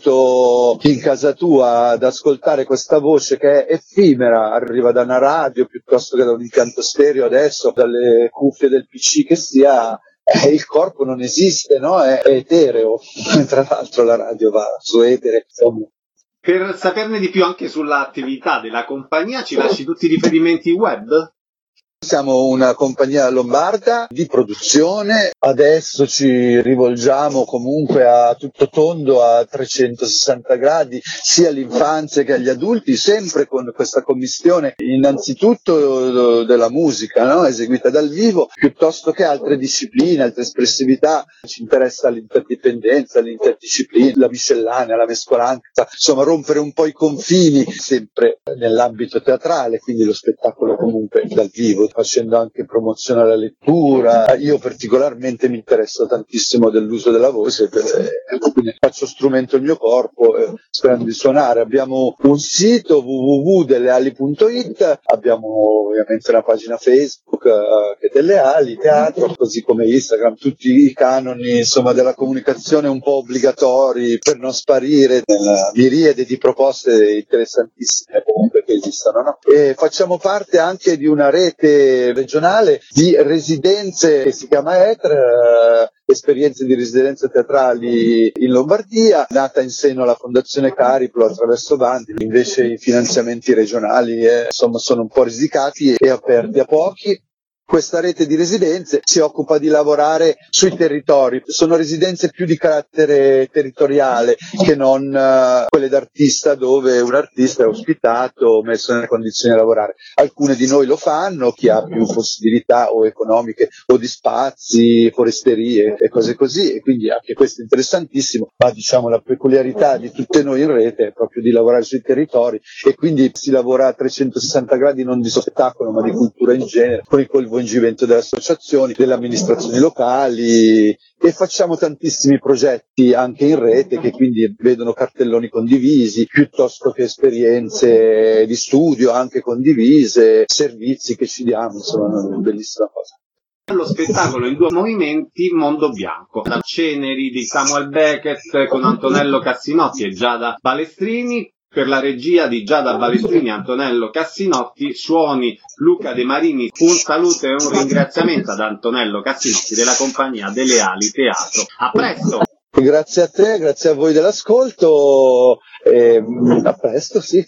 seduto in casa tua ad ascoltare questa voce che è effimera, arriva da una radio piuttosto che da un impianto stereo, adesso dalle cuffie del P C che sia, eh, il corpo non esiste, no? È, è etereo. Tra l'altro la radio va su etere, insomma. Per saperne di più anche sull'attività della compagnia, ci lasci tutti i riferimenti web? Siamo una compagnia lombarda di produzione, adesso ci rivolgiamo comunque a tutto tondo, a trecentosessanta gradi, sia all'infanzia che agli adulti, sempre con questa commistione innanzitutto della musica, no? Eseguita dal vivo, piuttosto che altre discipline, altre espressività. Ci interessa l'interdipendenza, l'interdisciplina, la miscellanea, la mescolanza, insomma rompere un po' i confini, sempre nell'ambito teatrale, quindi lo spettacolo comunque dal vivo, facendo anche promozione alla lettura. Io particolarmente mi interesso tantissimo dell'uso della voce, per, eh, quindi faccio strumento il mio corpo eh, sperando di suonare. Abbiamo un sito w w w punto delle ali punto i t, abbiamo ovviamente una pagina Facebook eh, che è Delle Ali Teatro, così come Instagram, tutti i canoni insomma della comunicazione un po' obbligatori per non sparire nella miriade di proposte interessantissime comunque che esistono, no? E facciamo parte anche di una rete regionale di residenze che si chiama E T R, eh, esperienze di residenze teatrali in Lombardia, nata in seno alla Fondazione Cariplo attraverso bandi. Invece i finanziamenti regionali eh, insomma sono un po' risicati e aperti a pochi. Questa rete di residenze si occupa di lavorare sui territori, sono residenze più di carattere territoriale che non uh, quelle d'artista, dove un artista è ospitato, messo nelle condizioni di lavorare. Alcune di noi lo fanno, chi ha più possibilità o economiche o di spazi, foresterie e cose così, e quindi anche questo è interessantissimo, ma diciamo la peculiarità di tutte noi in rete è proprio di lavorare sui territori, e quindi si lavora a trecentosessanta gradi non di spettacolo ma di cultura in genere, con il coinvolgimento delle associazioni, delle amministrazioni locali, e facciamo tantissimi progetti anche in rete che quindi vedono cartelloni condivisi, piuttosto che esperienze di studio anche condivise, servizi che ci diamo, insomma è una bellissima cosa. Lo spettacolo in due movimenti, Mondo Bianco, da Ceneri di Samuel Beckett con Antonello Cassinotti e Giada Balestrini. Per la regia di Giada Balestrini e Antonello Cassinotti, suoni Luca De Marini. Un saluto e un ringraziamento ad Antonello Cassinotti della compagnia Delle Ali Teatro. A presto! Grazie a te, grazie a voi dell'ascolto, e a presto, sì.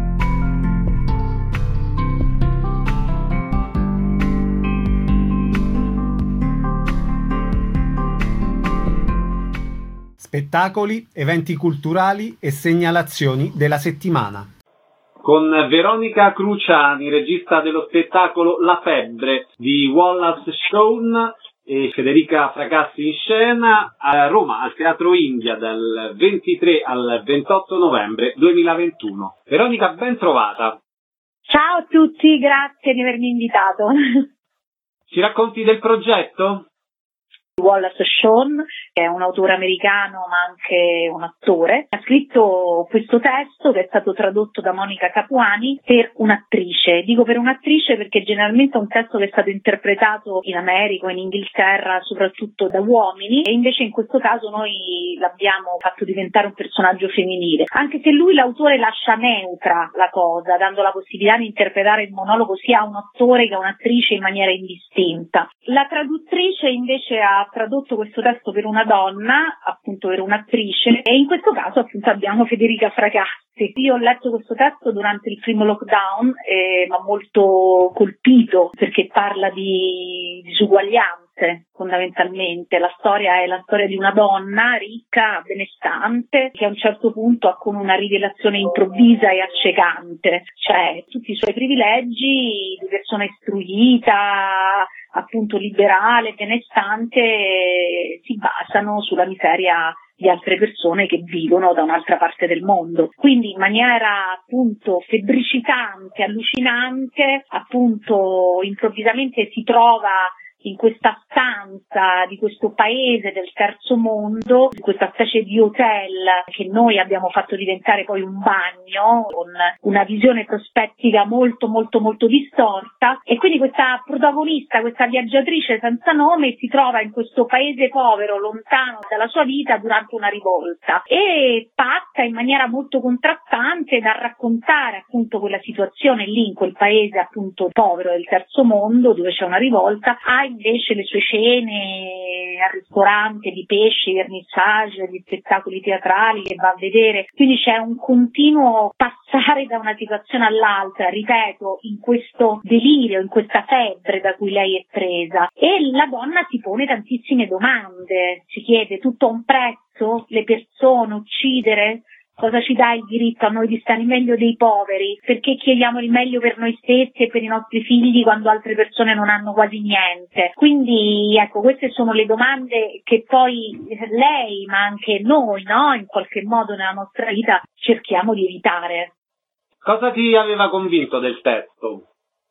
Spettacoli, eventi culturali e segnalazioni della settimana. Con Veronica Cruciani, regista dello spettacolo La Febbre di Wallace Shawn, e Federica Fracassi in scena a Roma al Teatro India dal ventitré al ventotto novembre duemilaventuno. Veronica, ben trovata. Ciao a tutti, grazie di avermi invitato. Ci racconti del progetto? Wallace Shawn, che è un autore americano ma anche un attore, ha scritto questo testo che è stato tradotto da Monica Capuani per un'attrice. Dico per un'attrice perché generalmente è un testo che è stato interpretato in America o in Inghilterra soprattutto da uomini, e invece in questo caso noi l'abbiamo fatto diventare un personaggio femminile, anche se lui, l'autore, lascia neutra la cosa, dando la possibilità di interpretare il monologo sia a un attore che a un'attrice in maniera indistinta. La traduttrice invece ha tradotto questo testo per una donna, appunto per un'attrice, e in questo caso appunto abbiamo Federica Fracassi. Io ho letto questo testo durante il primo lockdown e mi ha molto colpito perché parla di disuguaglianze fondamentalmente. La storia è la storia di una donna ricca, benestante, che a un certo punto ha come una rivelazione improvvisa e accecante, cioè tutti i suoi privilegi di persona istruita, appunto liberale, benestante, si basano sulla miseria di altre persone che vivono da un'altra parte del mondo. Quindi in maniera appunto febbricitante, allucinante, appunto improvvisamente si trova in questa stanza di questo paese del terzo mondo, di questa specie di hotel che noi abbiamo fatto diventare poi un bagno, con una visione prospettica molto molto molto distorta, e quindi questa protagonista, questa viaggiatrice senza nome si trova in questo paese povero, lontano dalla sua vita durante una rivolta, e parte in maniera molto contrastante da raccontare appunto quella situazione lì in quel paese appunto povero del terzo mondo dove c'è una rivolta, a invece le sue scene al ristorante di pesce, vernissage, di spettacoli teatrali che va a vedere, quindi c'è un continuo passare da una situazione all'altra, ripeto, in questo delirio, in questa febbre da cui lei è presa, e la donna si pone tantissime domande, si chiede: tutto a un prezzo? Le persone, uccidere? Cosa ci dà il diritto a noi di stare meglio dei poveri? Perché chiediamo il meglio per noi stessi e per i nostri figli quando altre persone non hanno quasi niente? Quindi ecco, queste sono le domande che poi lei, ma anche noi, no, in qualche modo nella nostra vita cerchiamo di evitare. Cosa ti aveva convinto del testo?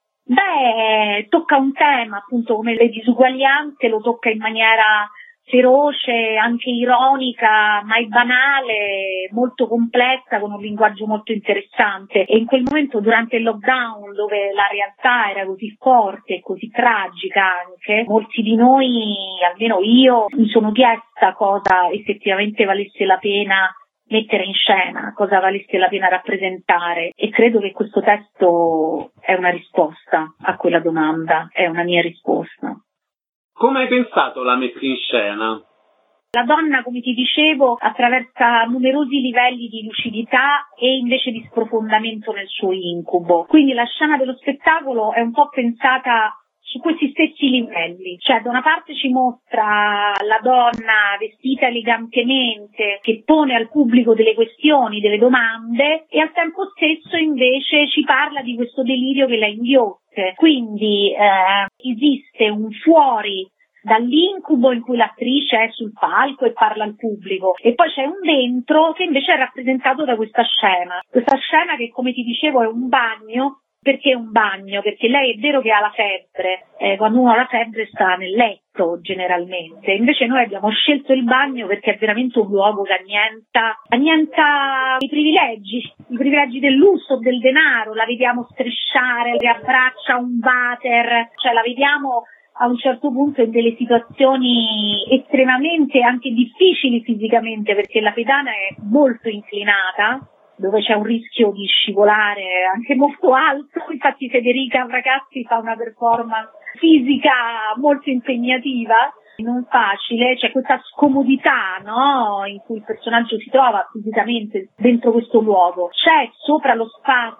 Beh, tocca un tema appunto come le disuguaglianze, lo tocca in maniera feroce, anche ironica, mai banale, molto complessa, con un linguaggio molto interessante. E in quel momento, durante il lockdown, dove la realtà era così forte e così tragica anche, molti di noi, almeno io, mi sono chiesta cosa effettivamente valesse la pena mettere in scena, cosa valesse la pena rappresentare, e credo che questo testo è una risposta a quella domanda, è una mia risposta. Come hai pensato la messa in scena? La donna, come ti dicevo, attraversa numerosi livelli di lucidità e invece di sprofondamento nel suo incubo. Quindi la scena dello spettacolo è un po' pensata su questi stessi livelli, cioè da una parte ci mostra la donna vestita elegantemente che pone al pubblico delle questioni, delle domande, e al tempo stesso invece ci parla di questo delirio che la inghiotte. Quindi eh, esiste un fuori dall'incubo in cui l'attrice è sul palco e parla al pubblico, e poi c'è un dentro che invece è rappresentato da questa scena, questa scena che, come ti dicevo, è un bagno. Perché un bagno? Perché lei è vero che ha la febbre, eh, quando uno ha la febbre sta nel letto generalmente, invece noi abbiamo scelto il bagno perché è veramente un luogo che annienta, annienta i privilegi, i privilegi del lusso, del denaro, la vediamo strisciare, le abbraccia un water, cioè la vediamo a un certo punto in delle situazioni estremamente anche difficili fisicamente, perché la pedana è molto inclinata, dove c'è un rischio di scivolare anche molto alto. Infatti Federica Fracassi fa una performance fisica molto impegnativa, non facile, c'è questa scomodità, no, in cui il personaggio si trova fisicamente dentro questo luogo. C'è sopra lo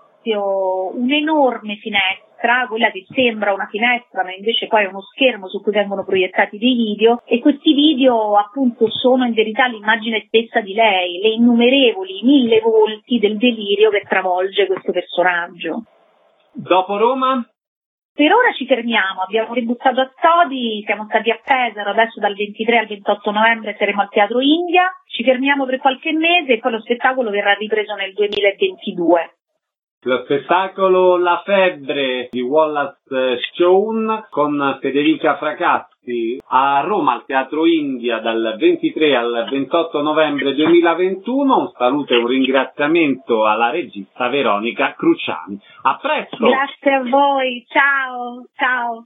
spazio un'enorme finestra, quella che sembra una finestra ma invece poi è uno schermo su cui vengono proiettati dei video, e questi video appunto sono in verità l'immagine stessa di lei, le innumerevoli mille volti del delirio che travolge questo personaggio. Dopo Roma? Per ora ci fermiamo, abbiamo ributtato a Stodi, siamo stati a Pesaro, adesso dal ventitré al ventotto novembre saremo al Teatro India, ci fermiamo per qualche mese e poi lo spettacolo verrà ripreso nel duemilaventidue. Lo spettacolo La febbre di Wallace Shawn con Federica Fracassi a Roma al Teatro India dal ventitré al ventotto novembre duemilaventuno. Un saluto e un ringraziamento alla regista Veronica Cruciani. A presto! Grazie a voi, ciao, ciao!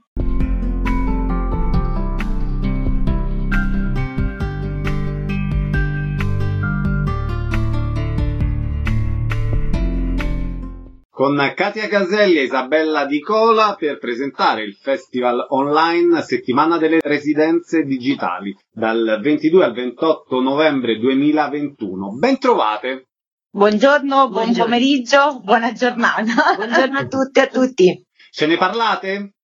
Con Katia Caselli e Isabella Di Cola per presentare il festival online Settimana delle Residenze Digitali dal ventidue al ventotto novembre duemilaventuno. Ben trovate! Buongiorno, buon Buongiorno. pomeriggio, buona giornata. Buongiorno a tutti e a tutti. Ce ne parlate?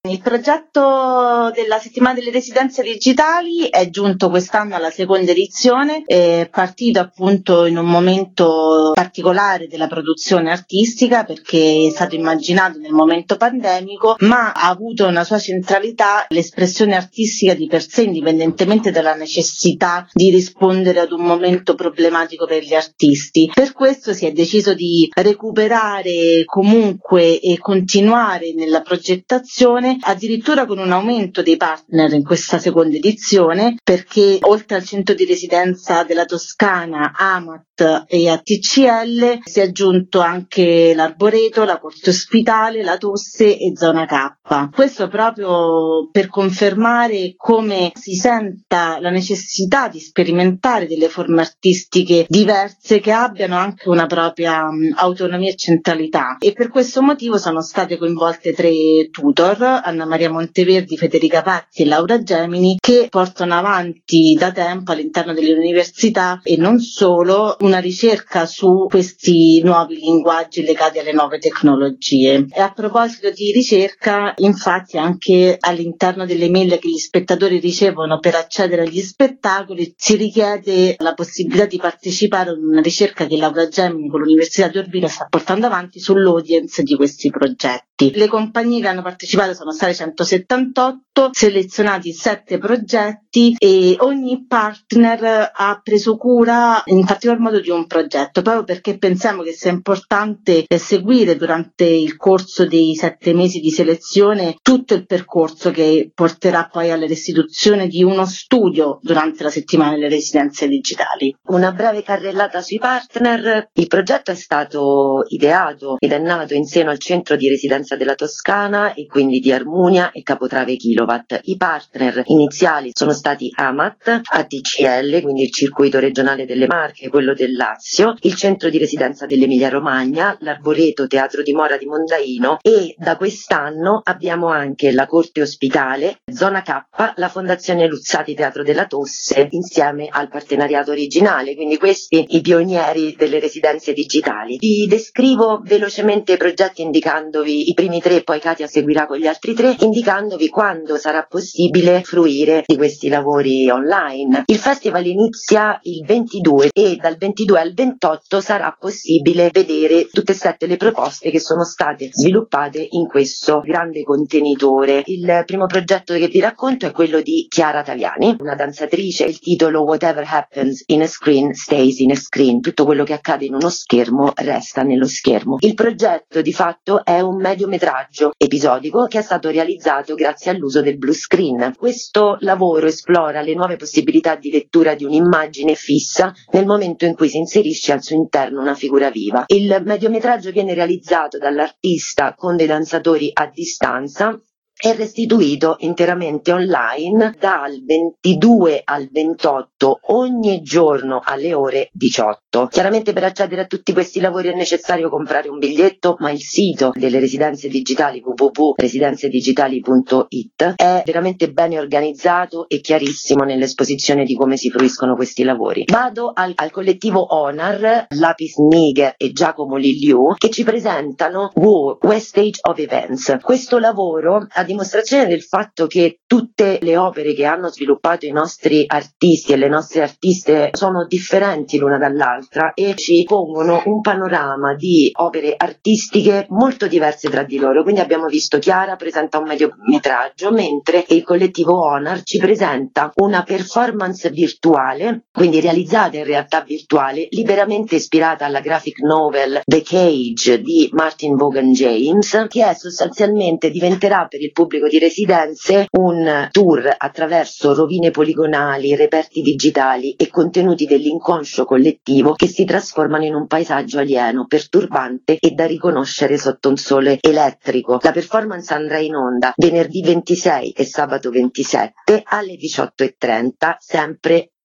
Il progetto della settimana delle residenze digitali è giunto quest'anno alla seconda edizione, è partito appunto in un momento particolare della produzione artistica perché è stato immaginato nel momento pandemico, ma ha avuto una sua centralità l'espressione artistica di per sé, indipendentemente dalla necessità di rispondere ad un momento problematico per gli artisti. Per questo si è deciso di recuperare comunque e continuare nella progettazione, addirittura con un aumento dei partner in questa seconda edizione, perché oltre al centro di residenza della Toscana, Amat e A T C L si è aggiunto anche l'Arboreto, la Corte Ospitale, la Tosse e Zona K. Questo proprio per confermare come si senta la necessità di sperimentare delle forme artistiche diverse che abbiano anche una propria um, autonomia e centralità, e per questo motivo sono state coinvolte tre tutor, Anna Maria Monteverdi, Federica Pazzi e Laura Gemini, che portano avanti da tempo all'interno delle università e non solo una ricerca su questi nuovi linguaggi legati alle nuove tecnologie. E a proposito di ricerca, infatti anche all'interno delle mail che gli spettatori ricevono per accedere agli spettacoli si richiede la possibilità di partecipare a una ricerca che Laura Gemini con l'Università di Urbino sta portando avanti sull'audience di questi progetti. Le compagnie che hanno partecipato sono state centosettantotto, selezionati sette progetti e ogni partner ha preso cura in particolar modo di un progetto, proprio perché pensiamo che sia importante seguire durante il corso dei sette mesi di selezione tutto il percorso che porterà poi alla restituzione di uno studio durante la settimana delle residenze digitali. Una breve carrellata sui partner. Il progetto è stato ideato ed è nato in seno al centro di residenza della Toscana e quindi di Armunia e Capotrave Kilowatt. I partner iniziali sono stati Amat, A T C L, quindi il circuito regionale delle Marche, quello del Lazio, il centro di residenza dell'Emilia Romagna, l'Arboreto Teatro di Mora di Mondaino, e da quest'anno abbiamo anche la Corte Ospitale, Zona K, la Fondazione Luzzati Teatro della Tosse, insieme al partenariato originale, quindi questi i pionieri delle residenze digitali. Vi descrivo velocemente i progetti indicandovi i primi tre, poi Katia seguirà con gli altri tre, indicandovi quando sarà possibile fruire di questi lavori online. Il festival inizia il ventidue e dal ventidue al ventotto sarà possibile vedere tutte e sette le proposte che sono state sviluppate in questo grande contenitore. Il primo progetto che vi racconto è quello di Chiara Taviani, una danzatrice. Il titolo Whatever Happens in a Screen Stays in a Screen. Tutto quello che accade in uno schermo resta nello schermo. Il progetto di fatto è un mediometraggio episodico che è stato realizzato grazie all'uso del blue screen. Questo lavoro esplora le nuove possibilità di lettura di un'immagine fissa nel momento in cui si inserisce al suo interno una figura viva. Il mediometraggio viene realizzato dall'artista con dei danzatori a distanza è restituito interamente online dal ventidue al ventotto ogni giorno alle ore diciotto. Chiaramente per accedere a tutti questi lavori è necessario comprare un biglietto, ma il sito delle residenze digitali w w w punto residenze digitali punto i t è veramente bene organizzato e chiarissimo nell'esposizione di come si fruiscono questi lavori. Vado al, al collettivo Onar, Lapis Niger e Giacomo Liliu, che ci presentano War, Westage of Events. Questo lavoro a dimostrazione del fatto che tutte le opere che hanno sviluppato i nostri artisti e le nostre artiste sono differenti l'una dall'altra e ci pongono un panorama di opere artistiche molto diverse tra di loro. Quindi abbiamo visto Chiara presenta un mediometraggio, mentre il collettivo Onar ci presenta una performance virtuale, quindi realizzata in realtà virtuale, liberamente ispirata alla graphic novel The Cage di Martin Vaughan James, che è sostanzialmente diventerà per il pubblico di residenze un tour attraverso rovine poligonali, reperti digitali e contenuti dell'inconscio collettivo che si trasformano in un paesaggio alieno, perturbante e da riconoscere sotto un sole elettrico. La performance andrà in onda venerdì ventisei e sabato ventisette alle diciotto e trenta, sempre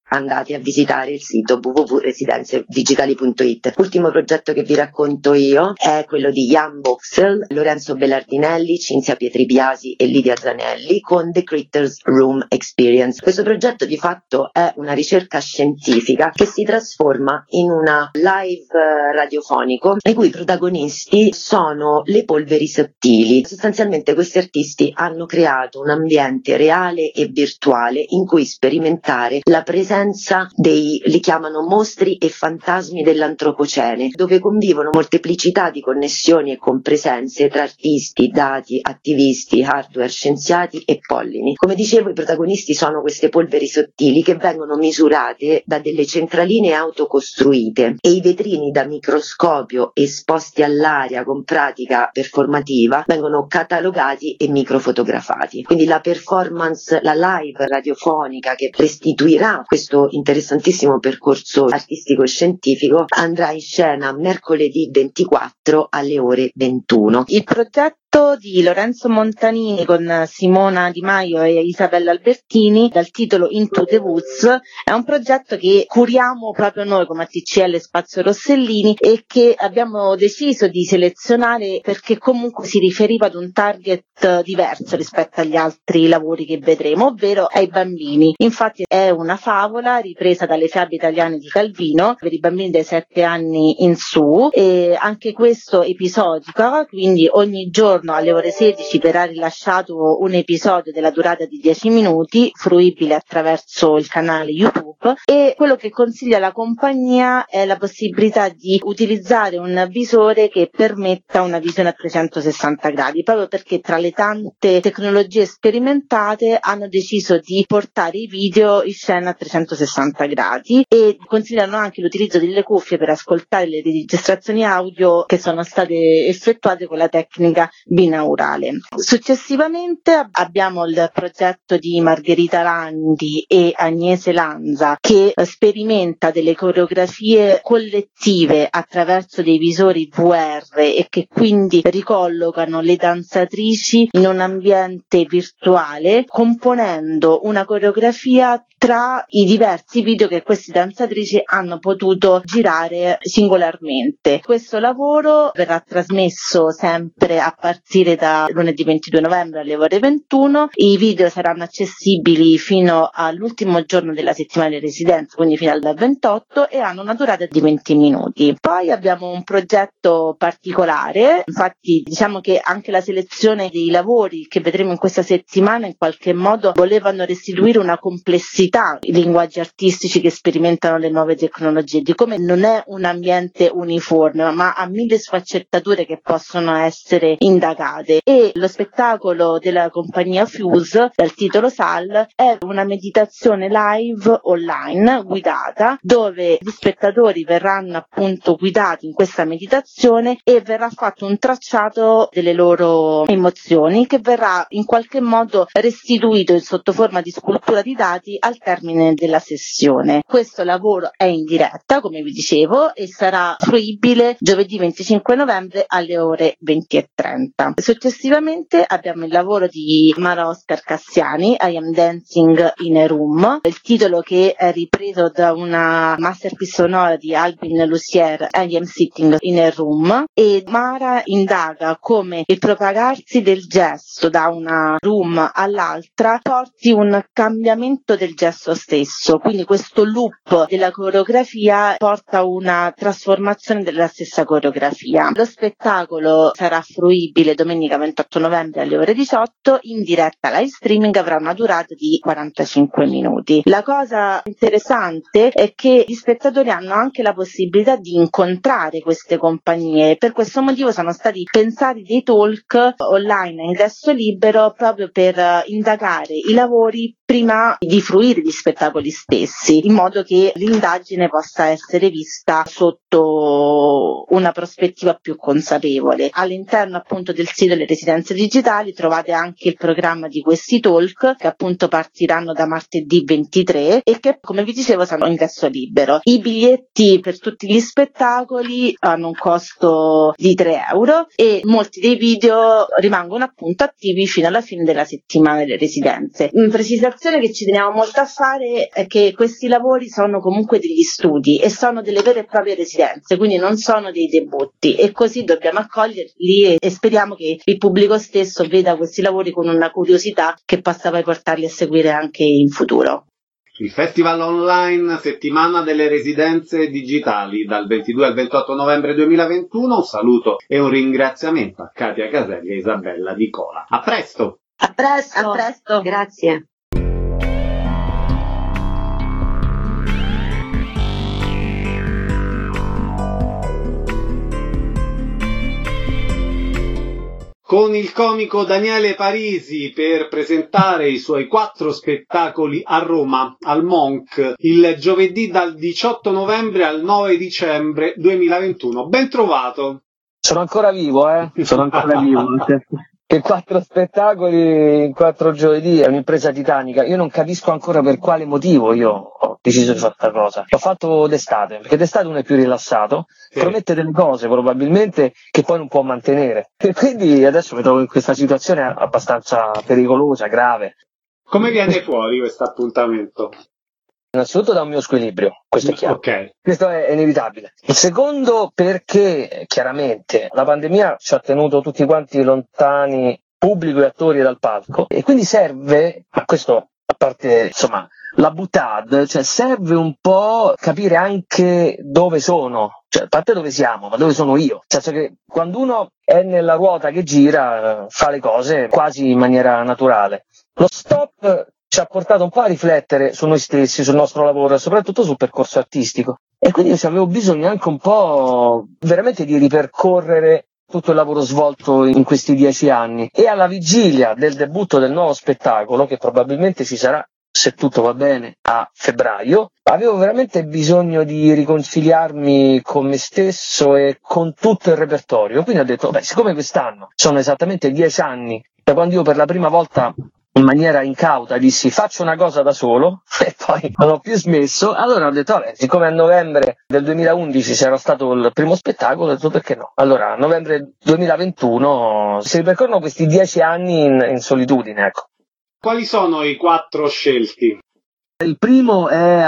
andate a visitare il sito w w w punto residenze digitali punto i t. L'ultimo progetto che vi racconto io è quello di Jan Boxel, Lorenzo Bellardinelli, Cinzia Pietribiasi e Lidia Zanelli con The Critters Room Experience. Questo progetto di fatto è una ricerca scientifica che si trasforma in una live radiofonico i cui protagonisti sono le polveri sottili. Sostanzialmente questi artisti hanno creato un ambiente reale e virtuale in cui sperimentare la presenza dei, li chiamano mostri e fantasmi dell'antropocene, dove convivono molteplicità di connessioni e compresenze tra artisti, dati, attivisti, hardware, scienziati e pollini. Come dicevo, i protagonisti sono queste polveri sottili che vengono misurate da delle centraline autocostruite e i vetrini da microscopio esposti all'aria con pratica performativa vengono catalogati e microfotografati. Quindi la performance, la live radiofonica che restituirà questo interessantissimo percorso artistico-scientifico andrà in scena mercoledì ventiquattro alle ore ventuno. Il progetto di Lorenzo Montanini con Simona Di Maio e Isabella Albertini, dal titolo Into the Woods, è un progetto che curiamo proprio noi come A T C L Spazio Rossellini e che abbiamo deciso di selezionare perché comunque si riferiva ad un target diverso rispetto agli altri lavori che vedremo, ovvero ai bambini. Infatti è una favola ripresa dalle fiabe italiane di Calvino per i bambini dai sette anni in su, e anche questo episodico, quindi ogni giorno alle ore sedici verrà rilasciato un episodio della durata di dieci minuti, fruibile attraverso il canale YouTube, e quello che consiglia la compagnia è la possibilità di utilizzare un visore che permetta una visione a trecentosessanta gradi, proprio perché tra le tante tecnologie sperimentate hanno deciso di portare i video in scena a trecentosessanta gradi e consigliano anche l'utilizzo delle cuffie per ascoltare le registrazioni audio che sono state effettuate con la tecnica binaurale. Successivamente abbiamo il progetto di Margherita Landi e Agnese Lanza che sperimenta delle coreografie collettive attraverso dei visori V R e che quindi ricollocano le danzatrici in un ambiente virtuale, componendo una coreografia tra i diversi video che queste danzatrici hanno potuto girare singolarmente. Questo lavoro verrà trasmesso sempre a partire da lunedì ventidue novembre alle ore ventuno. I video saranno accessibili fino all'ultimo giorno della settimana di residenza, quindi fino al ventotto, e hanno una durata di venti minuti. Poi abbiamo un progetto particolare, infatti diciamo che anche la selezione dei lavori che vedremo in questa settimana in qualche modo volevano restituire una complessità, i linguaggi artistici che sperimentano le nuove tecnologie, di come non è un ambiente uniforme ma ha mille sfaccettature che possono essere indagate. E lo spettacolo della compagnia Fuse, dal titolo S A L, è una meditazione live online guidata dove gli spettatori verranno appunto guidati in questa meditazione e verrà fatto un tracciato delle loro emozioni che verrà in qualche modo restituito sotto forma di scultura di dati al termine della sessione. Questo lavoro è in diretta, come vi dicevo, e sarà fruibile giovedì venticinque novembre alle ore venti e trenta. Successivamente abbiamo il lavoro di Mara Oscar Cassiani, I Am Dancing in a Room, il titolo che è ripreso da una masterpiece sonora di Albin Lucier, I Am Sitting in a Room, e Mara indaga come il propagarsi del gesto da una room all'altra porti un cambiamento del gesto stesso, quindi questo loop della coreografia porta una trasformazione della stessa coreografia. Lo spettacolo sarà fruibile domenica ventotto novembre alle ore diciotto, in diretta live streaming, avrà una durata di quarantacinque minuti. La cosa interessante è che gli spettatori hanno anche la possibilità di incontrare queste compagnie, per questo motivo sono stati pensati dei talk online a ingresso libero proprio per indagare i lavori prima di fruire gli spettacoli stessi, in modo che l'indagine possa essere vista sotto una prospettiva più consapevole. All'interno appunto del sito delle residenze digitali trovate anche il programma di questi talk, che appunto partiranno da martedì ventitré e che, come vi dicevo, saranno a ingresso libero. I biglietti per tutti gli spettacoli hanno un costo di tre euro e molti dei video rimangono appunto attivi fino alla fine della settimana delle residenze. In precisazione che ci teniamo molto a fare è che questi lavori sono comunque degli studi e sono delle vere e proprie residenze, quindi non sono dei debutti, e così dobbiamo accoglierli e, e speriamo che il pubblico stesso veda questi lavori con una curiosità che possa poi portarli a seguire anche in futuro. Il Festival Online Settimana delle Residenze Digitali dal ventidue al ventotto novembre duemilaventuno. Un saluto e un ringraziamento a Katia Caselli e Isabella Di Cola. A presto! A presto! A presto! Grazie! Con il comico Daniele Parisi per presentare i suoi quattro spettacoli a Roma, al Monk, il giovedì dal diciotto novembre al nove dicembre duemilaventuno. Ben trovato! Sono ancora vivo, eh? Sono ancora vivo. Che quattro spettacoli in quattro giovedì è un'impresa titanica. Io non capisco ancora per quale motivo io ho deciso di fare questa cosa. L'ho fatto d'estate, perché d'estate uno è più rilassato, sì. Promette delle cose probabilmente che poi non può mantenere. E quindi adesso mi trovo in questa situazione abbastanza pericolosa, grave. Come viene fuori questo appuntamento? Innanzitutto da un mio squilibrio, questo è chiaro. Okay. Questo è inevitabile. Il secondo perché chiaramente la pandemia ci ha tenuto tutti quanti lontani, pubblico e attori, dal palco, e quindi serve, a questo a parte insomma la boutade, cioè serve un po' capire anche dove sono, cioè a parte dove siamo, ma dove sono io. Nel senso che quando uno è nella ruota che gira, fa le cose quasi in maniera naturale. Lo stop ci ha portato un po' a riflettere su noi stessi, sul nostro lavoro e soprattutto sul percorso artistico. E quindi io avevo bisogno anche un po' veramente di ripercorrere tutto il lavoro svolto in questi dieci anni. E alla vigilia del debutto del nuovo spettacolo, che probabilmente ci sarà, se tutto va bene, a febbraio, avevo veramente bisogno di riconciliarmi con me stesso e con tutto il repertorio. Quindi ho detto, beh, siccome quest'anno sono esattamente dieci anni da quando io per la prima volta in maniera incauta dissi faccio una cosa da solo e poi non ho più smesso, allora ho detto vabbè, siccome a novembre del duemilaundici c'era stato il primo spettacolo, ho detto perché no? Allora a novembre duemilaventuno si ripercorrono questi dieci anni in, in solitudine, ecco. Quali sono i quattro scelti? Il primo è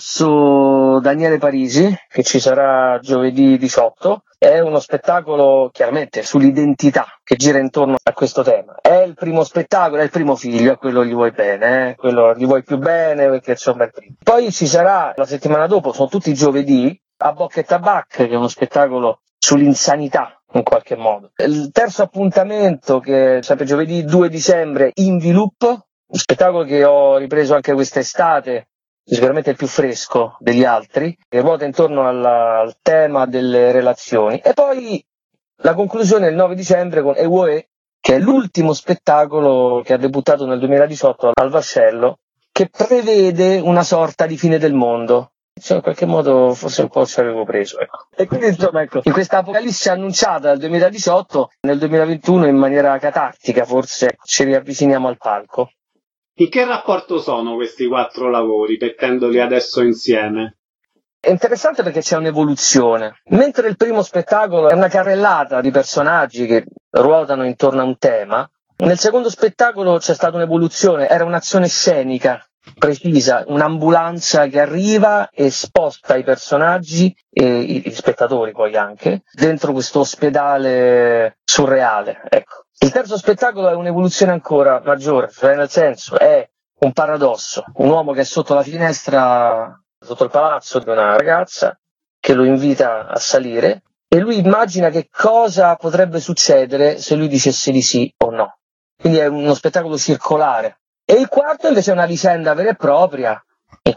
Abbasso Daniele Parisi, che ci sarà giovedì diciotto. È uno spettacolo chiaramente sull'identità che gira intorno a questo tema. È il primo spettacolo, è il primo figlio, a quello gli vuoi bene, eh? Quello gli vuoi più bene perché insomma è il primo. Poi ci sarà la settimana dopo, sono tutti i giovedì, A Bocca e Tabac, che è uno spettacolo sull'insanità in qualche modo. Il terzo appuntamento, che è sempre giovedì due dicembre, Inviluppo, un spettacolo che ho ripreso anche quest'estate, sicuramente il più fresco degli altri, che ruota intorno alla, al tema delle relazioni. E poi la conclusione il nove dicembre con Ewoe, che è l'ultimo spettacolo che ha debuttato nel duemiladiciotto al Vascello, che prevede una sorta di fine del mondo. Cioè, in qualche modo forse un po' ci avevo preso, ecco. E quindi insomma, ecco, in questa apocalisse annunciata dal duemiladiciotto, nel duemilaventuno in maniera catartica forse ci riavviciniamo al palco. In che rapporto sono questi quattro lavori, mettendoli adesso insieme? È interessante perché c'è un'evoluzione. Mentre il primo spettacolo è una carrellata di personaggi che ruotano intorno a un tema, nel secondo spettacolo c'è stata un'evoluzione, era un'azione scenica precisa, un'ambulanza che arriva e sposta i personaggi e gli spettatori poi anche dentro questo ospedale surreale, ecco. Il terzo spettacolo è un'evoluzione ancora maggiore, cioè nel senso è un paradosso, un uomo che è sotto la finestra, sotto il palazzo di una ragazza che lo invita a salire e lui immagina che cosa potrebbe succedere se lui dicesse di sì o no. Quindi è uno spettacolo circolare. E il quarto invece è una vicenda vera e propria in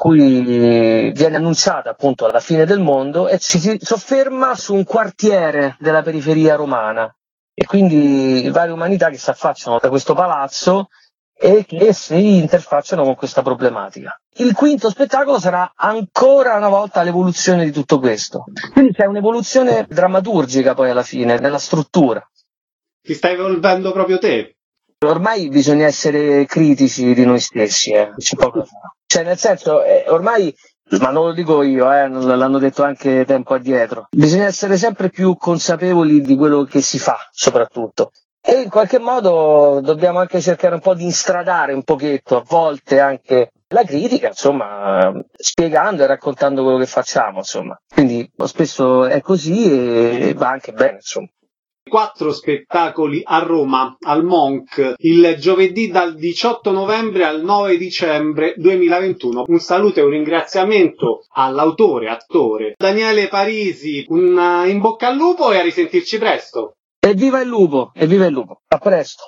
cui viene annunciata appunto la fine del mondo e ci si sofferma su un quartiere della periferia romana. E quindi varie umanità che si affacciano da questo palazzo e che si interfacciano con questa problematica. Il quinto spettacolo sarà ancora una volta l'evoluzione di tutto questo. Quindi c'è un'evoluzione drammaturgica poi alla fine, nella struttura. Ti stai evolvendo proprio te. Ormai bisogna essere critici di noi stessi, eh. C'è poco da fare. Cioè, nel senso, eh, ormai, ma non lo dico io, eh, l'hanno detto anche tempo addietro, bisogna essere sempre più consapevoli di quello che si fa, soprattutto. E in qualche modo dobbiamo anche cercare un po' di instradare un pochetto, a volte anche la critica, insomma, spiegando e raccontando quello che facciamo, insomma. Quindi spesso è così e va anche bene, insomma. Quattro spettacoli a Roma, al Monk, il giovedì dal diciotto novembre al nove dicembre duemilaventuno. Un saluto e un ringraziamento all'autore, attore Daniele Parisi, un in bocca al lupo e a risentirci presto. Evviva il lupo, evviva il lupo, a presto.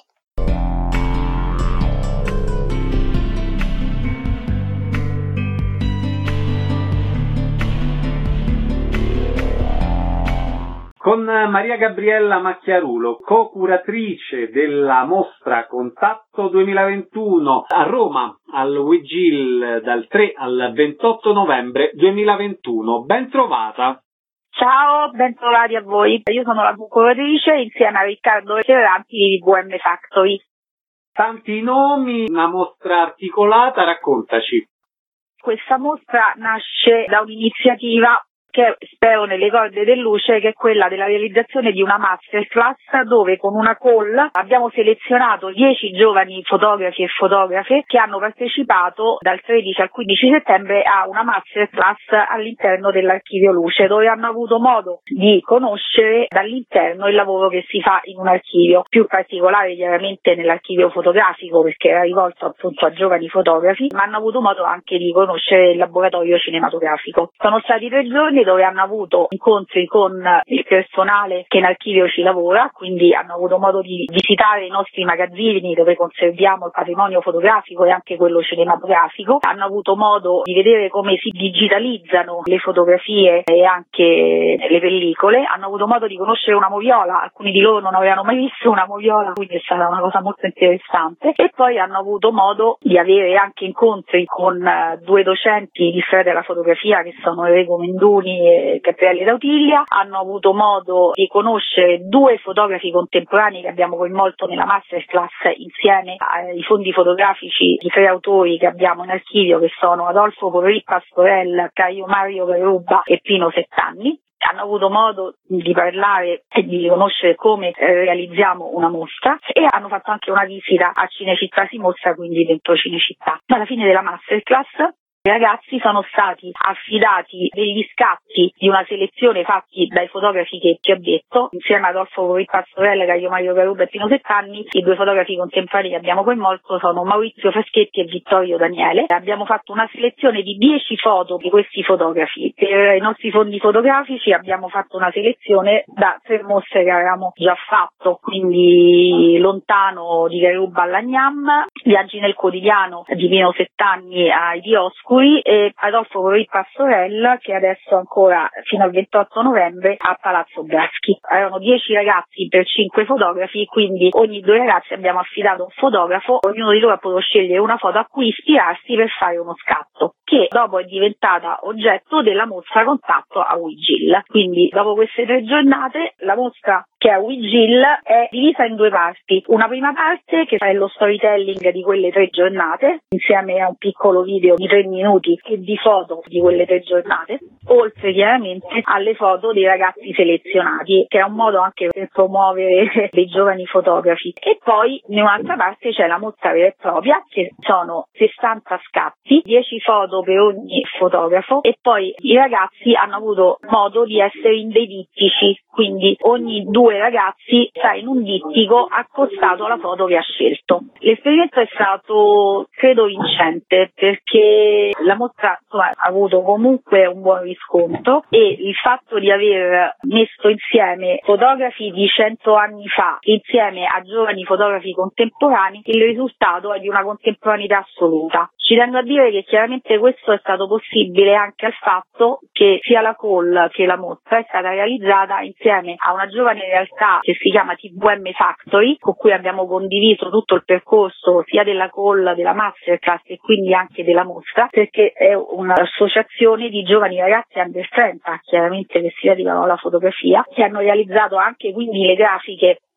Con Maria Gabriella Macchiarulo, co-curatrice della mostra Contatto duemilaventuno a Roma, al Wigil dal tre al ventotto novembre duemilaventuno. Ben trovata! Ciao, ben trovati a voi. Io sono la co-curatrice insieme a Riccardo Ferranti di V M Factory. Tanti nomi, una mostra articolata, raccontaci. Questa mostra nasce da un'iniziativa che spero nelle corde del luce, che è quella della realizzazione di una masterclass dove con una call abbiamo selezionato dieci giovani fotografi e fotografe che hanno partecipato dal tredici al quindici settembre a una masterclass all'interno dell'Archivio Luce, dove hanno avuto modo di conoscere dall'interno il lavoro che si fa in un archivio, più particolare chiaramente nell'archivio fotografico perché era rivolto appunto a giovani fotografi, ma hanno avuto modo anche di conoscere il laboratorio cinematografico. Sono stati tre giorni dove hanno avuto incontri con il personale che in archivio ci lavora, quindi hanno avuto modo di visitare i nostri magazzini dove conserviamo il patrimonio fotografico e anche quello cinematografico, hanno avuto modo di vedere come si digitalizzano le fotografie e anche le pellicole, hanno avuto modo di conoscere una moviola, alcuni di loro non avevano mai visto una moviola, quindi è stata una cosa molto interessante, e poi hanno avuto modo di avere anche incontri con due docenti di storia della fotografia che sono Enrico Menduni e Gabriele Dautiglia, hanno avuto modo di conoscere due fotografi contemporanei che abbiamo coinvolto nella masterclass insieme ai fondi fotografici di tre autori che abbiamo in archivio, che sono Adolfo Porri Pastorel, Caio Mario Garuba e Pino Settanni. Hanno avuto modo di parlare e di conoscere come realizziamo una mostra e hanno fatto anche una visita a Cinecittà si mostra, quindi dentro Cinecittà. Alla fine della masterclass i ragazzi sono stati affidati degli scatti di una selezione fatti dai fotografi che ti ho detto, insieme ad Adolfo Porri Pastorella, Caio Mario Garuba e Pino Settanni. I due fotografi contemporanei che abbiamo coinvolto sono Maurizio Fraschetti e Vittorio Daniele. Abbiamo fatto una selezione di dieci foto di questi fotografi. Per i nostri fondi fotografici abbiamo fatto una selezione da tre mostre che avevamo già fatto, quindi Lontano di Garuba alla Gnam, Viaggi nel quotidiano di Pino Settanni ai Dioscuri e Adolfo Porri Pastorella, che adesso ancora fino al ventotto novembre a Palazzo Braschi. Erano dieci ragazzi per cinque fotografi, quindi ogni due ragazzi abbiamo affidato un fotografo, ognuno di loro ha potuto scegliere una foto a cui ispirarsi per fare uno scatto, che dopo è diventata oggetto della mostra Contatto a Wigil. Quindi dopo queste tre giornate la mostra che a Wigil è divisa in due parti. Una prima parte che è lo storytelling di quelle tre giornate, insieme a un piccolo video di tre minuti e di foto di quelle tre giornate, oltre chiaramente alle foto dei ragazzi selezionati, che è un modo anche per promuovere dei giovani fotografi. E poi in un'altra parte c'è la mostra vera e propria, che sono sessanta scatti, dieci foto per ogni fotografo, e poi i ragazzi hanno avuto modo di essere in dei dittici, quindi ogni due ragazzi sta in un dittico accostato alla foto che ha scelto. L'esperimento è stato, credo, vincente, perché la mostra insomma, ha avuto comunque un buon riscontro, e il fatto di aver messo insieme fotografi di cento anni fa insieme a giovani fotografi contemporanei, il risultato è di una contemporaneità assoluta. Ci tengo a dire che chiaramente questo è stato possibile anche al fatto che sia la call che la mostra è stata realizzata insieme a una giovane realtà che si chiama V M Factory, con cui abbiamo condiviso tutto il percorso sia della call, della masterclass e quindi anche della mostra, perché è un'associazione di giovani ragazzi under trenta, chiaramente, che si dedicano alla fotografia, che hanno realizzato anche quindi le grafiche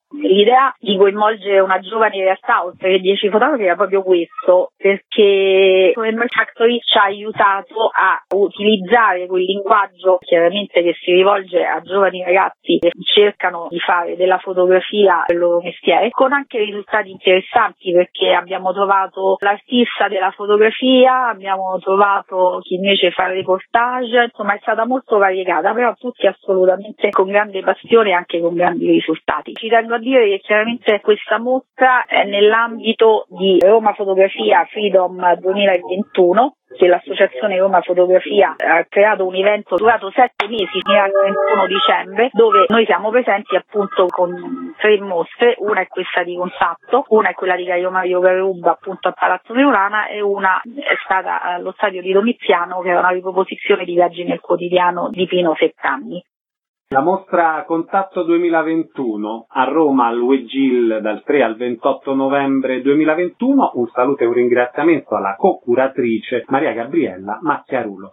L'idea di coinvolgere una giovane realtà oltre che dieci fotografi era proprio questo, perché Memory Factory ci ha aiutato a utilizzare quel linguaggio chiaramente che si rivolge a giovani ragazzi che cercano di fare della fotografia il loro mestiere, con anche risultati interessanti, perché abbiamo trovato l'artista della fotografia, abbiamo trovato chi invece fa il reportage, insomma è stata molto variegata, però tutti assolutamente con grande passione e anche con grandi risultati. Ci tengo a dire che chiaramente questa mostra è nell'ambito di Roma Fotografia Freedom duemilaventuno, che l'associazione Roma Fotografia ha creato un evento durato sette mesi fino al trentuno dicembre, dove noi siamo presenti appunto con tre mostre. Una è questa di Contatto, una è quella di Caio Mario Carrubba appunto a Palazzo Neurana, e una è stata allo stadio di Domiziano, che è una riproposizione di Viaggi nel quotidiano di Pino Seccagni. La mostra Contatto duemilaventuno a Roma al U E G I L dal tre al ventotto novembre duemilaventuno. Un saluto e un ringraziamento alla co-curatrice Maria Gabriella Macchiarulo.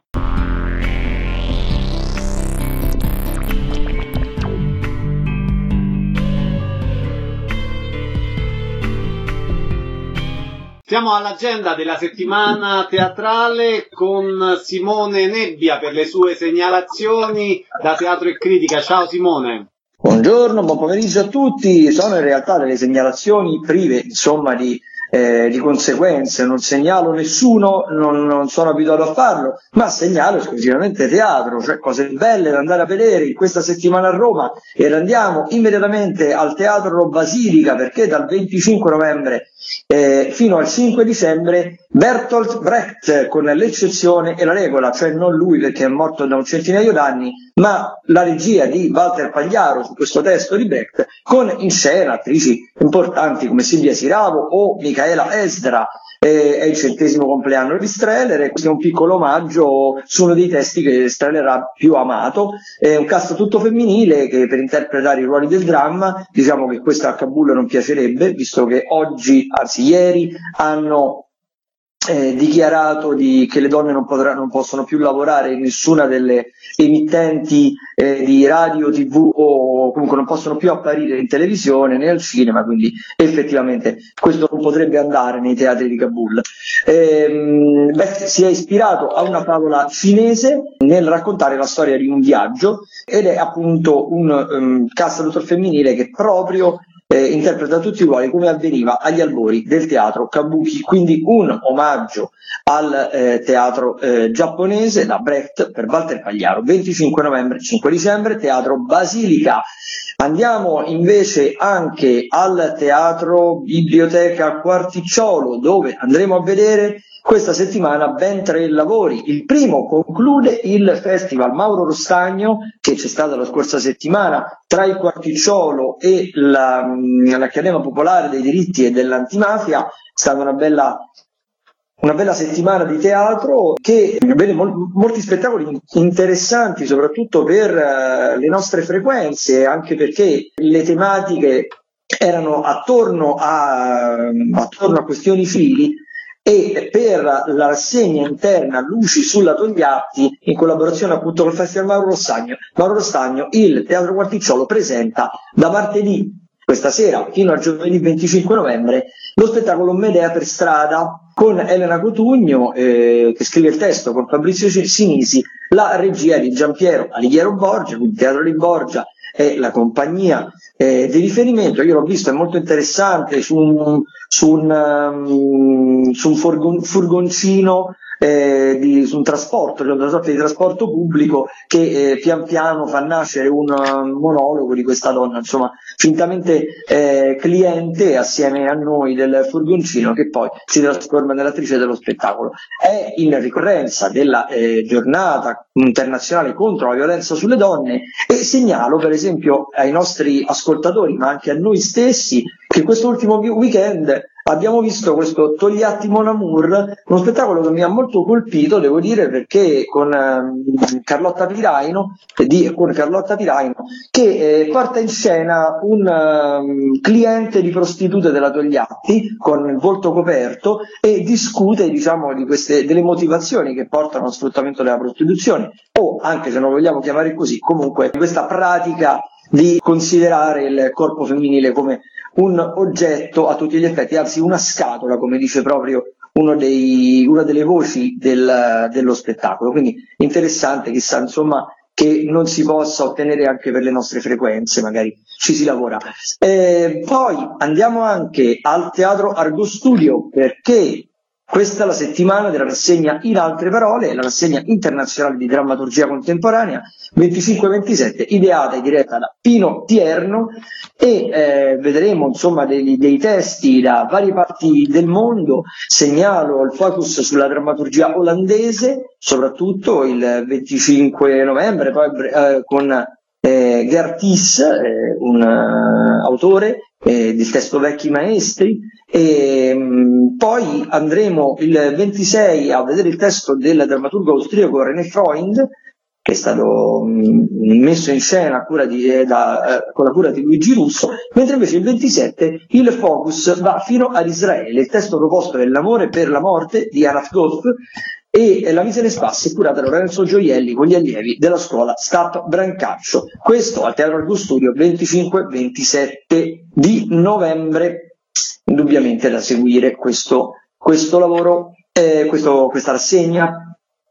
Siamo all'agenda della settimana teatrale con Simone Nebbia per le sue segnalazioni da Teatro e Critica. Ciao Simone. Buongiorno, buon pomeriggio a tutti. Sono in realtà delle segnalazioni prive, insomma, di, eh, di conseguenze. Non segnalo nessuno, non, non sono abituato a farlo, ma segnalo esclusivamente teatro, cioè cose belle da andare a vedere in questa settimana a Roma. E andiamo immediatamente al Teatro Basilica, perché dal venticinque novembre Eh, fino al cinque dicembre Bertolt Brecht con l'eccezione e la regola, cioè non lui perché è morto da un centinaio d'anni, ma la regia di Walter Pagliaro su questo testo di Brecht, con in scena attrici importanti come Silvia Siravo o Micaela Esdra. Eh, è il centesimo compleanno di Streller e questo è un piccolo omaggio su uno dei testi che Streller ha più amato. È un cast tutto femminile che per interpretare i ruoli del dramma, diciamo che questo a Kabul non piacerebbe, visto che oggi, anzi ieri, hanno Eh, dichiarato di, che le donne non, potranno, non possono più lavorare in nessuna delle emittenti eh, di radio, tv o comunque non possono più apparire in televisione né al cinema, quindi effettivamente questo non potrebbe andare nei teatri di Kabul. Eh, Beck si è ispirato a una favola cinese nel raccontare la storia di un viaggio ed è appunto un um, cast tutto femminile che proprio Eh, interpreta tutti i ruoli come avveniva agli albori del teatro Kabuki, quindi un omaggio al eh, teatro eh, giapponese da Brecht per Walter Pagliaro. Venticinque novembre, cinque dicembre, Teatro Basilica. Andiamo invece anche al Teatro Biblioteca Quarticciolo, dove andremo a vedere questa settimana ben tre lavori. Il primo conclude il Festival Mauro Rostagno, che c'è stata la scorsa settimana tra il Quarticciolo e la, l'Accademia Popolare dei Diritti e dell'Antimafia. È stata una bella Una bella settimana di teatro che vede mol- molti spettacoli interessanti, soprattutto per uh, le nostre frequenze, anche perché le tematiche erano attorno a, attorno a questioni civili, e per la rassegna interna Luci sulla Togliatti, in collaborazione appunto col Festival Mauro Rostagno, Mauro Rostagno, il Teatro Quarticciolo presenta da martedì, questa sera, fino a giovedì venticinque novembre, lo spettacolo Medea per strada, con Elena Cotugno, eh, che scrive il testo, con Fabrizio Sinisi, la regia di Giampiero Alighiero Borgia, quindi Teatro di Borgia è la compagnia eh, di riferimento. Io l'ho visto, è molto interessante, su un, su un, um, su un furgon, furgoncino, eh, di, su un trasporto, cioè una sorta di trasporto pubblico che eh, pian piano fa nascere un uh, monologo di questa donna, insomma, fintamente eh, cliente assieme a noi del furgoncino, che poi si trasforma nell'attrice dello spettacolo. È in ricorrenza della eh, giornata internazionale contro la violenza sulle donne, e segnalo per esempio ai nostri ascoltatori, ma anche a noi stessi, che quest'ultimo weekend abbiamo visto questo Togliatti Mon Amour, uno spettacolo che mi ha molto colpito, devo dire, perché con eh, Carlotta Piraino, di, con Carlotta Piraino che eh, porta in scena un um, cliente di prostitute della Togliatti con il volto coperto e discute, diciamo, di queste, delle motivazioni che portano allo sfruttamento della prostituzione, o anche, se non vogliamo chiamare così, comunque questa pratica di considerare il corpo femminile come un oggetto a tutti gli effetti, anzi una scatola, come dice proprio uno dei, una delle voci del, dello spettacolo. Quindi interessante, chissà insomma che non si possa ottenere anche per le nostre frequenze, magari ci si lavora. Eh, poi andiamo anche al Teatro Argo Studio, perché questa è la settimana della rassegna In altre parole, la rassegna internazionale di drammaturgia contemporanea venticinque ventisette, ideata e diretta da Pino Tierno, e eh, vedremo insomma dei, dei testi da varie parti del mondo. Segnalo il focus sulla drammaturgia olandese, soprattutto il venticinque novembre, poi eh, con eh, Gertis, eh, un uh, autore eh, del testo Vecchi Maestri, e mh, poi andremo il ventisei a vedere il testo del drammaturgo austriaco René Freund, che è stato mh, messo in scena a cura di, eh, da, eh, con la cura di Luigi Russo, mentre invece il ventisette il focus va fino ad Israele. Il testo proposto è L'amore per la morte di Anat Goff, e la mise in spasse è curata da Lorenzo Gioielli con gli allievi della scuola Stap Brancaccio. Questo al Teatro Argo Studio venticinque ventisette di novembre, indubbiamente da seguire questo, questo lavoro, eh, questo, questa rassegna.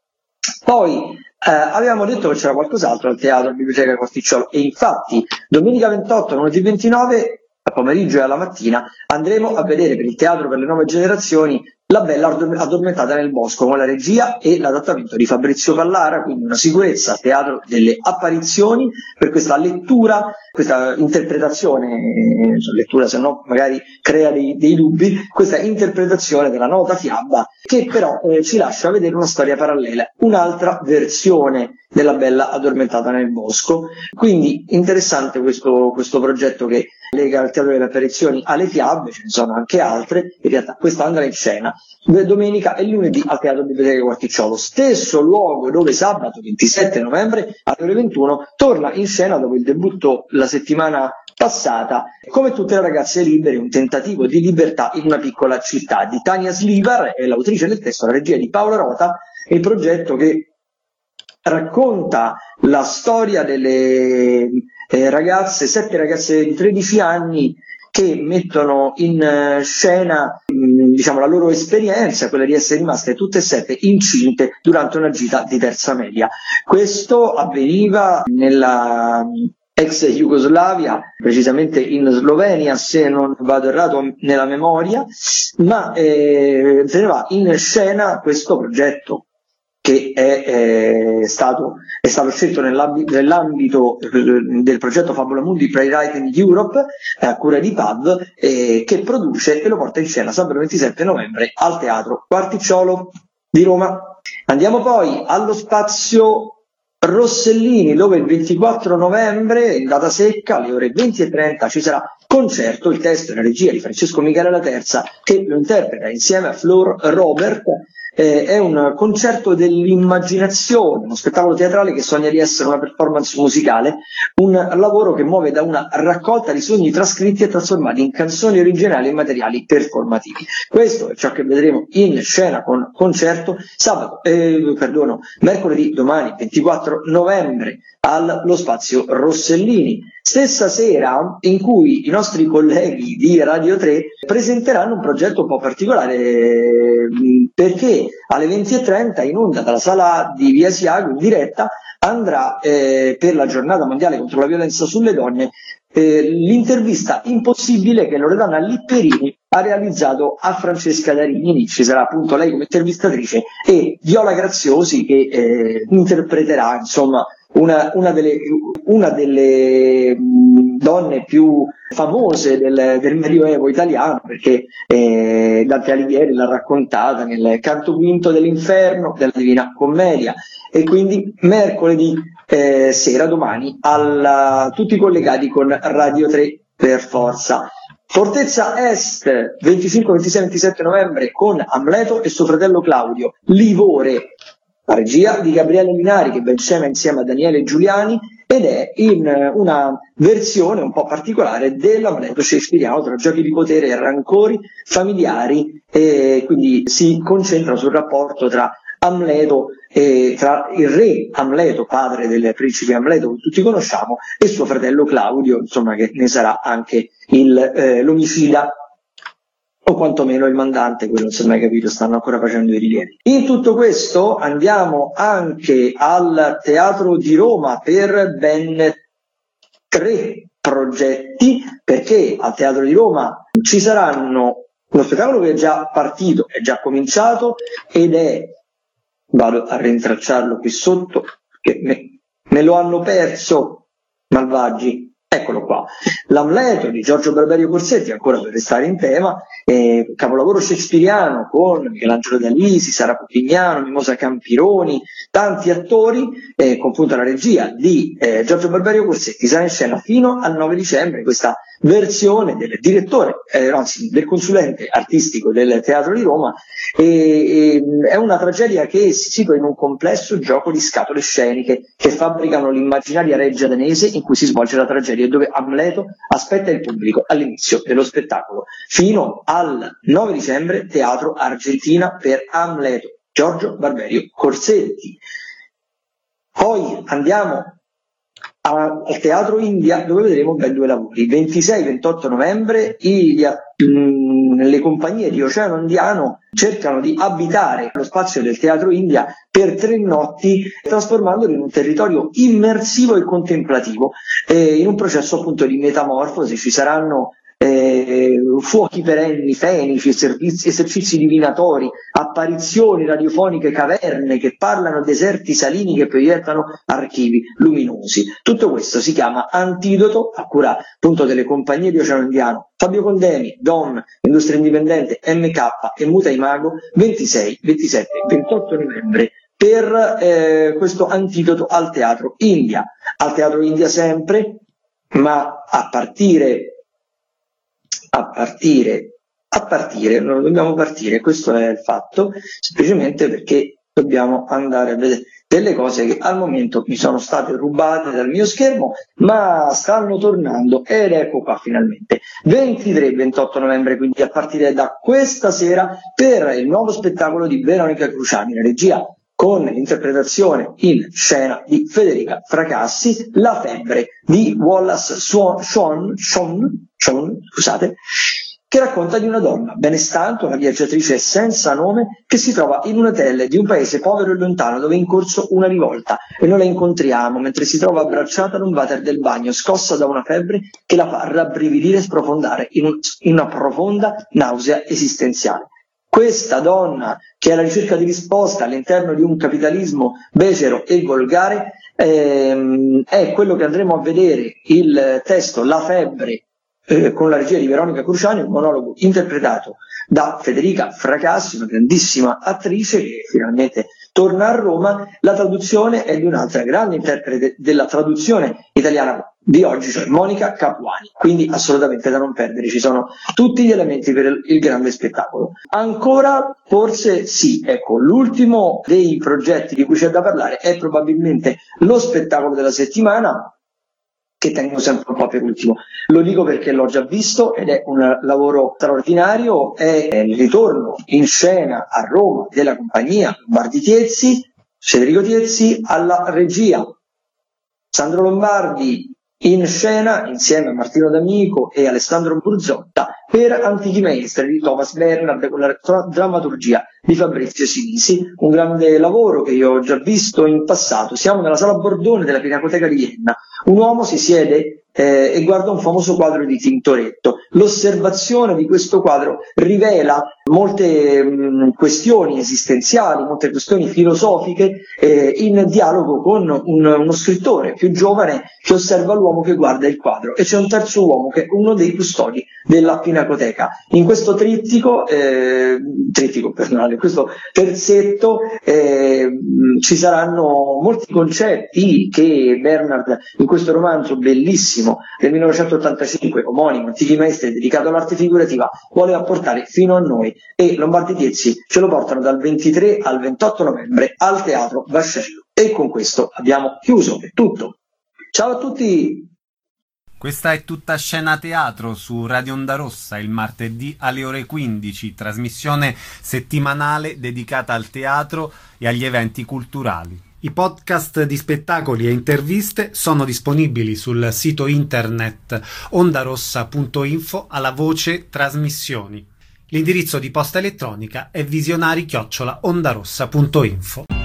Poi eh, avevamo detto che c'era qualcos'altro al Teatro Biblioteca Quarticciolo, e infatti domenica ventotto, lunedì ventinove, a pomeriggio e alla mattina, andremo a vedere per il Teatro per le Nuove Generazioni La Bella addormentata nel bosco, con la regia e l'adattamento di Fabrizio Pallara, quindi una sicurezza al Teatro delle Apparizioni per questa lettura, questa interpretazione, eh, lettura se no magari crea dei, dei dubbi, questa interpretazione della nota fiaba che però eh, ci lascia vedere una storia parallela, un'altra versione della Bella addormentata nel bosco. Quindi interessante questo, questo progetto che lega il Teatro delle Apparizioni alle fiabe, ce ne sono anche altre, in realtà questa andrà in scena domenica e lunedì al Teatro Biblioteca Quarticciolo, stesso luogo dove sabato ventisette novembre alle ore ventuno torna in scena, dopo il debutto la settimana passata, Come tutte le ragazze libere, un tentativo di libertà in una piccola città, di Tania Slivar, è l'autrice del testo, la regia di Paola Rota, è il progetto che racconta la storia delle eh, ragazze, sette ragazze di tredici anni che mettono in uh, scena mh, diciamo, la loro esperienza, quella di essere rimaste tutte e sette incinte durante una gita di terza media. Questo avveniva nella ex Jugoslavia, precisamente in Slovenia, se non vado errato nella memoria, ma eh, teneva in scena questo progetto, che è, è, stato, è stato scelto nell'ambito, nell'ambito del progetto Fabula Mundi Playwriting Europe, a cura di P A V, eh, che produce e lo porta in scena sabato ventisette novembre al Teatro Quarticciolo di Roma. Andiamo poi allo Spazio Rossellini, dove il ventiquattro novembre, in data secca, alle ore venti e trenta, ci sarà concerto, il testo e la regia di Francesco Michele La Terza, che lo interpreta insieme a Flor Robert. Eh, è un concerto dell'immaginazione, uno spettacolo teatrale che sogna di essere una performance musicale, un lavoro che muove da una raccolta di sogni trascritti e trasformati in canzoni originali e materiali performativi. Questo è ciò che vedremo in scena con concerto sabato, eh, perdono, mercoledì, domani ventiquattro novembre allo Spazio Rossellini. Stessa sera in cui i nostri colleghi di Radio tre presenteranno un progetto un po' particolare, perché alle venti e trenta in onda dalla sala di Via Asiago in diretta andrà eh, per la giornata mondiale contro la violenza sulle donne eh, l'intervista impossibile che Loredana Lipperini ha realizzato a Francesca Darini. Ci sarà appunto lei come intervistatrice e Viola Graziosi che eh, interpreterà insomma Una, una delle, una delle mh, donne più famose del, del Medioevo italiano, perché eh, Dante Alighieri l'ha raccontata nel Canto Quinto dell'Inferno della Divina Commedia. E quindi mercoledì eh, sera, domani, alla, tutti collegati con Radio tre per forza. Fortezza Est, venticinque, ventisei, ventisette novembre, con Amleto e suo fratello Claudio. Livore, la regia di Gabriele Linari, che ben scema insieme a Daniele Giuliani, ed è in una versione un po' particolare dell'Amleto shakespeariano, tra giochi di potere e rancori familiari, e quindi si concentra sul rapporto tra Amleto eh, tra il re Amleto, padre del principe Amleto che tutti conosciamo, e suo fratello Claudio, insomma, che ne sarà anche il, eh, l'omicida, o quantomeno il mandante, quello non si è mai capito, stanno ancora facendo i rilievi. In tutto questo andiamo anche al Teatro di Roma per ben tre progetti, perché al Teatro di Roma ci saranno uno spettacolo che è già partito, è già cominciato, ed è, vado a rintracciarlo qui sotto, che me, me lo hanno perso, malvagi. Eccolo qua, l'Amleto di Giorgio Barberio Corsetti, ancora per restare in tema, eh, capolavoro shakespeariano con Michelangelo D'Alisi, Sara Pupignano, Mimosa Campironi, tanti attori, eh, con appunto la regia di eh, Giorgio Barberio Corsetti. Sarà in scena fino al nove dicembre questa versione del direttore, eh, anzi del consulente artistico del Teatro di Roma, e, e, è una tragedia che si situa in un complesso gioco di scatole sceniche che fabbricano l'immaginaria reggia danese in cui si svolge la tragedia, dove Amleto aspetta il pubblico all'inizio dello spettacolo. Fino al nove dicembre, Teatro Argentina per Amleto, Giorgio Barberio Corsetti. Poi andiamo al Teatro India, dove vedremo ben due lavori. ventisei ventotto novembre i, mh, le compagnie di Oceano Indiano cercano di abitare lo spazio del Teatro India per tre notti, trasformandolo in un territorio immersivo e contemplativo, eh, in un processo appunto di metamorfosi. Ci saranno eh, fuochi perenni, fenici, servizi, esercizi divinatori, apparizioni radiofoniche, caverne che parlano, deserti salini che proiettano archivi luminosi. Tutto questo si chiama Antidoto, a cura appunto delle compagnie di Oceano Indiano, Fabio Condemi, D O M, Industria Indipendente, M K e Muta Imago, ventisei, ventisette, ventotto novembre per eh, questo Antidoto al Teatro India. Al Teatro India sempre, ma a partire a partire, a partire, non dobbiamo partire, questo è il fatto, semplicemente perché dobbiamo andare a vedere delle cose che al momento mi sono state rubate dal mio schermo, ma stanno tornando, ed ecco qua finalmente. ventitré ventotto novembre, quindi a partire da questa sera, per il nuovo spettacolo di Veronica Cruciani, la regia con l'interpretazione in scena di Federica Fracassi, La febbre di Wallace Swan, Shawn, Shawn, Shawn, scusate, che racconta di una donna benestante, una viaggiatrice senza nome, che si trova in un hotel di un paese povero e lontano dove è in corso una rivolta, e noi la incontriamo mentre si trova abbracciata ad un water del bagno, scossa da una febbre che la fa rabbrividire e sprofondare in, un, in una profonda nausea esistenziale. Questa donna, che è alla ricerca di risposta all'interno di un capitalismo becero e volgare, ehm, è quello che andremo a vedere, il testo La febbre, eh, con la regia di Veronica Cruciani, un monologo interpretato da Federica Fracassi, una grandissima attrice che finalmente torna a Roma. La traduzione è di un'altra grande interprete della traduzione italiana di oggi, cioè Monica Capuani, quindi assolutamente da non perdere, ci sono tutti gli elementi per il grande spettacolo. Ancora, forse sì, ecco, l'ultimo dei progetti di cui c'è da parlare è probabilmente lo spettacolo della settimana, che tengo sempre un po' per ultimo. Lo dico perché l'ho già visto ed è un lavoro straordinario, è il ritorno in scena a Roma della compagnia Lombardi Tiezzi, Federico Tiezzi alla regia, Sandro Lombardi in scena insieme a Martino D'Amico e Alessandro Burzotta per Antichi Maestri di Thomas Bernhard, con la tra- drammaturgia di Fabrizio Sinisi, un grande lavoro che io ho già visto in passato. Siamo nella sala Bordone della Pinacoteca di Vienna. Un uomo si siede eh, e guarda un famoso quadro di Tintoretto. L'osservazione di questo quadro rivela molte mh, questioni esistenziali, molte questioni filosofiche, eh, in dialogo con un, uno scrittore più giovane che osserva l'uomo che guarda il quadro, e c'è un terzo uomo che è uno dei custodi della Pinacoteca. In questo trittico, eh, trittico perdonate, in questo terzetto eh, ci saranno molti concetti che Bernhard, in questo romanzo bellissimo del millenovecentottantacinque, omonimo, Antichi Maestri, dedicato all'arte figurativa, vuole apportare fino a noi, e Lombardi Tiezzi ce lo portano dal ventitré al ventotto novembre al Teatro Vascello. E con questo abbiamo chiuso, è tutto. Ciao a tutti! Questa è Tutta Scena Teatro su Radio Onda Rossa il martedì alle ore quindici, trasmissione settimanale dedicata al teatro e agli eventi culturali. I podcast di spettacoli e interviste sono disponibili sul sito internet ondarossa punto info alla voce trasmissioni. L'indirizzo di posta elettronica è visionari chiocciola ondarossa punto info.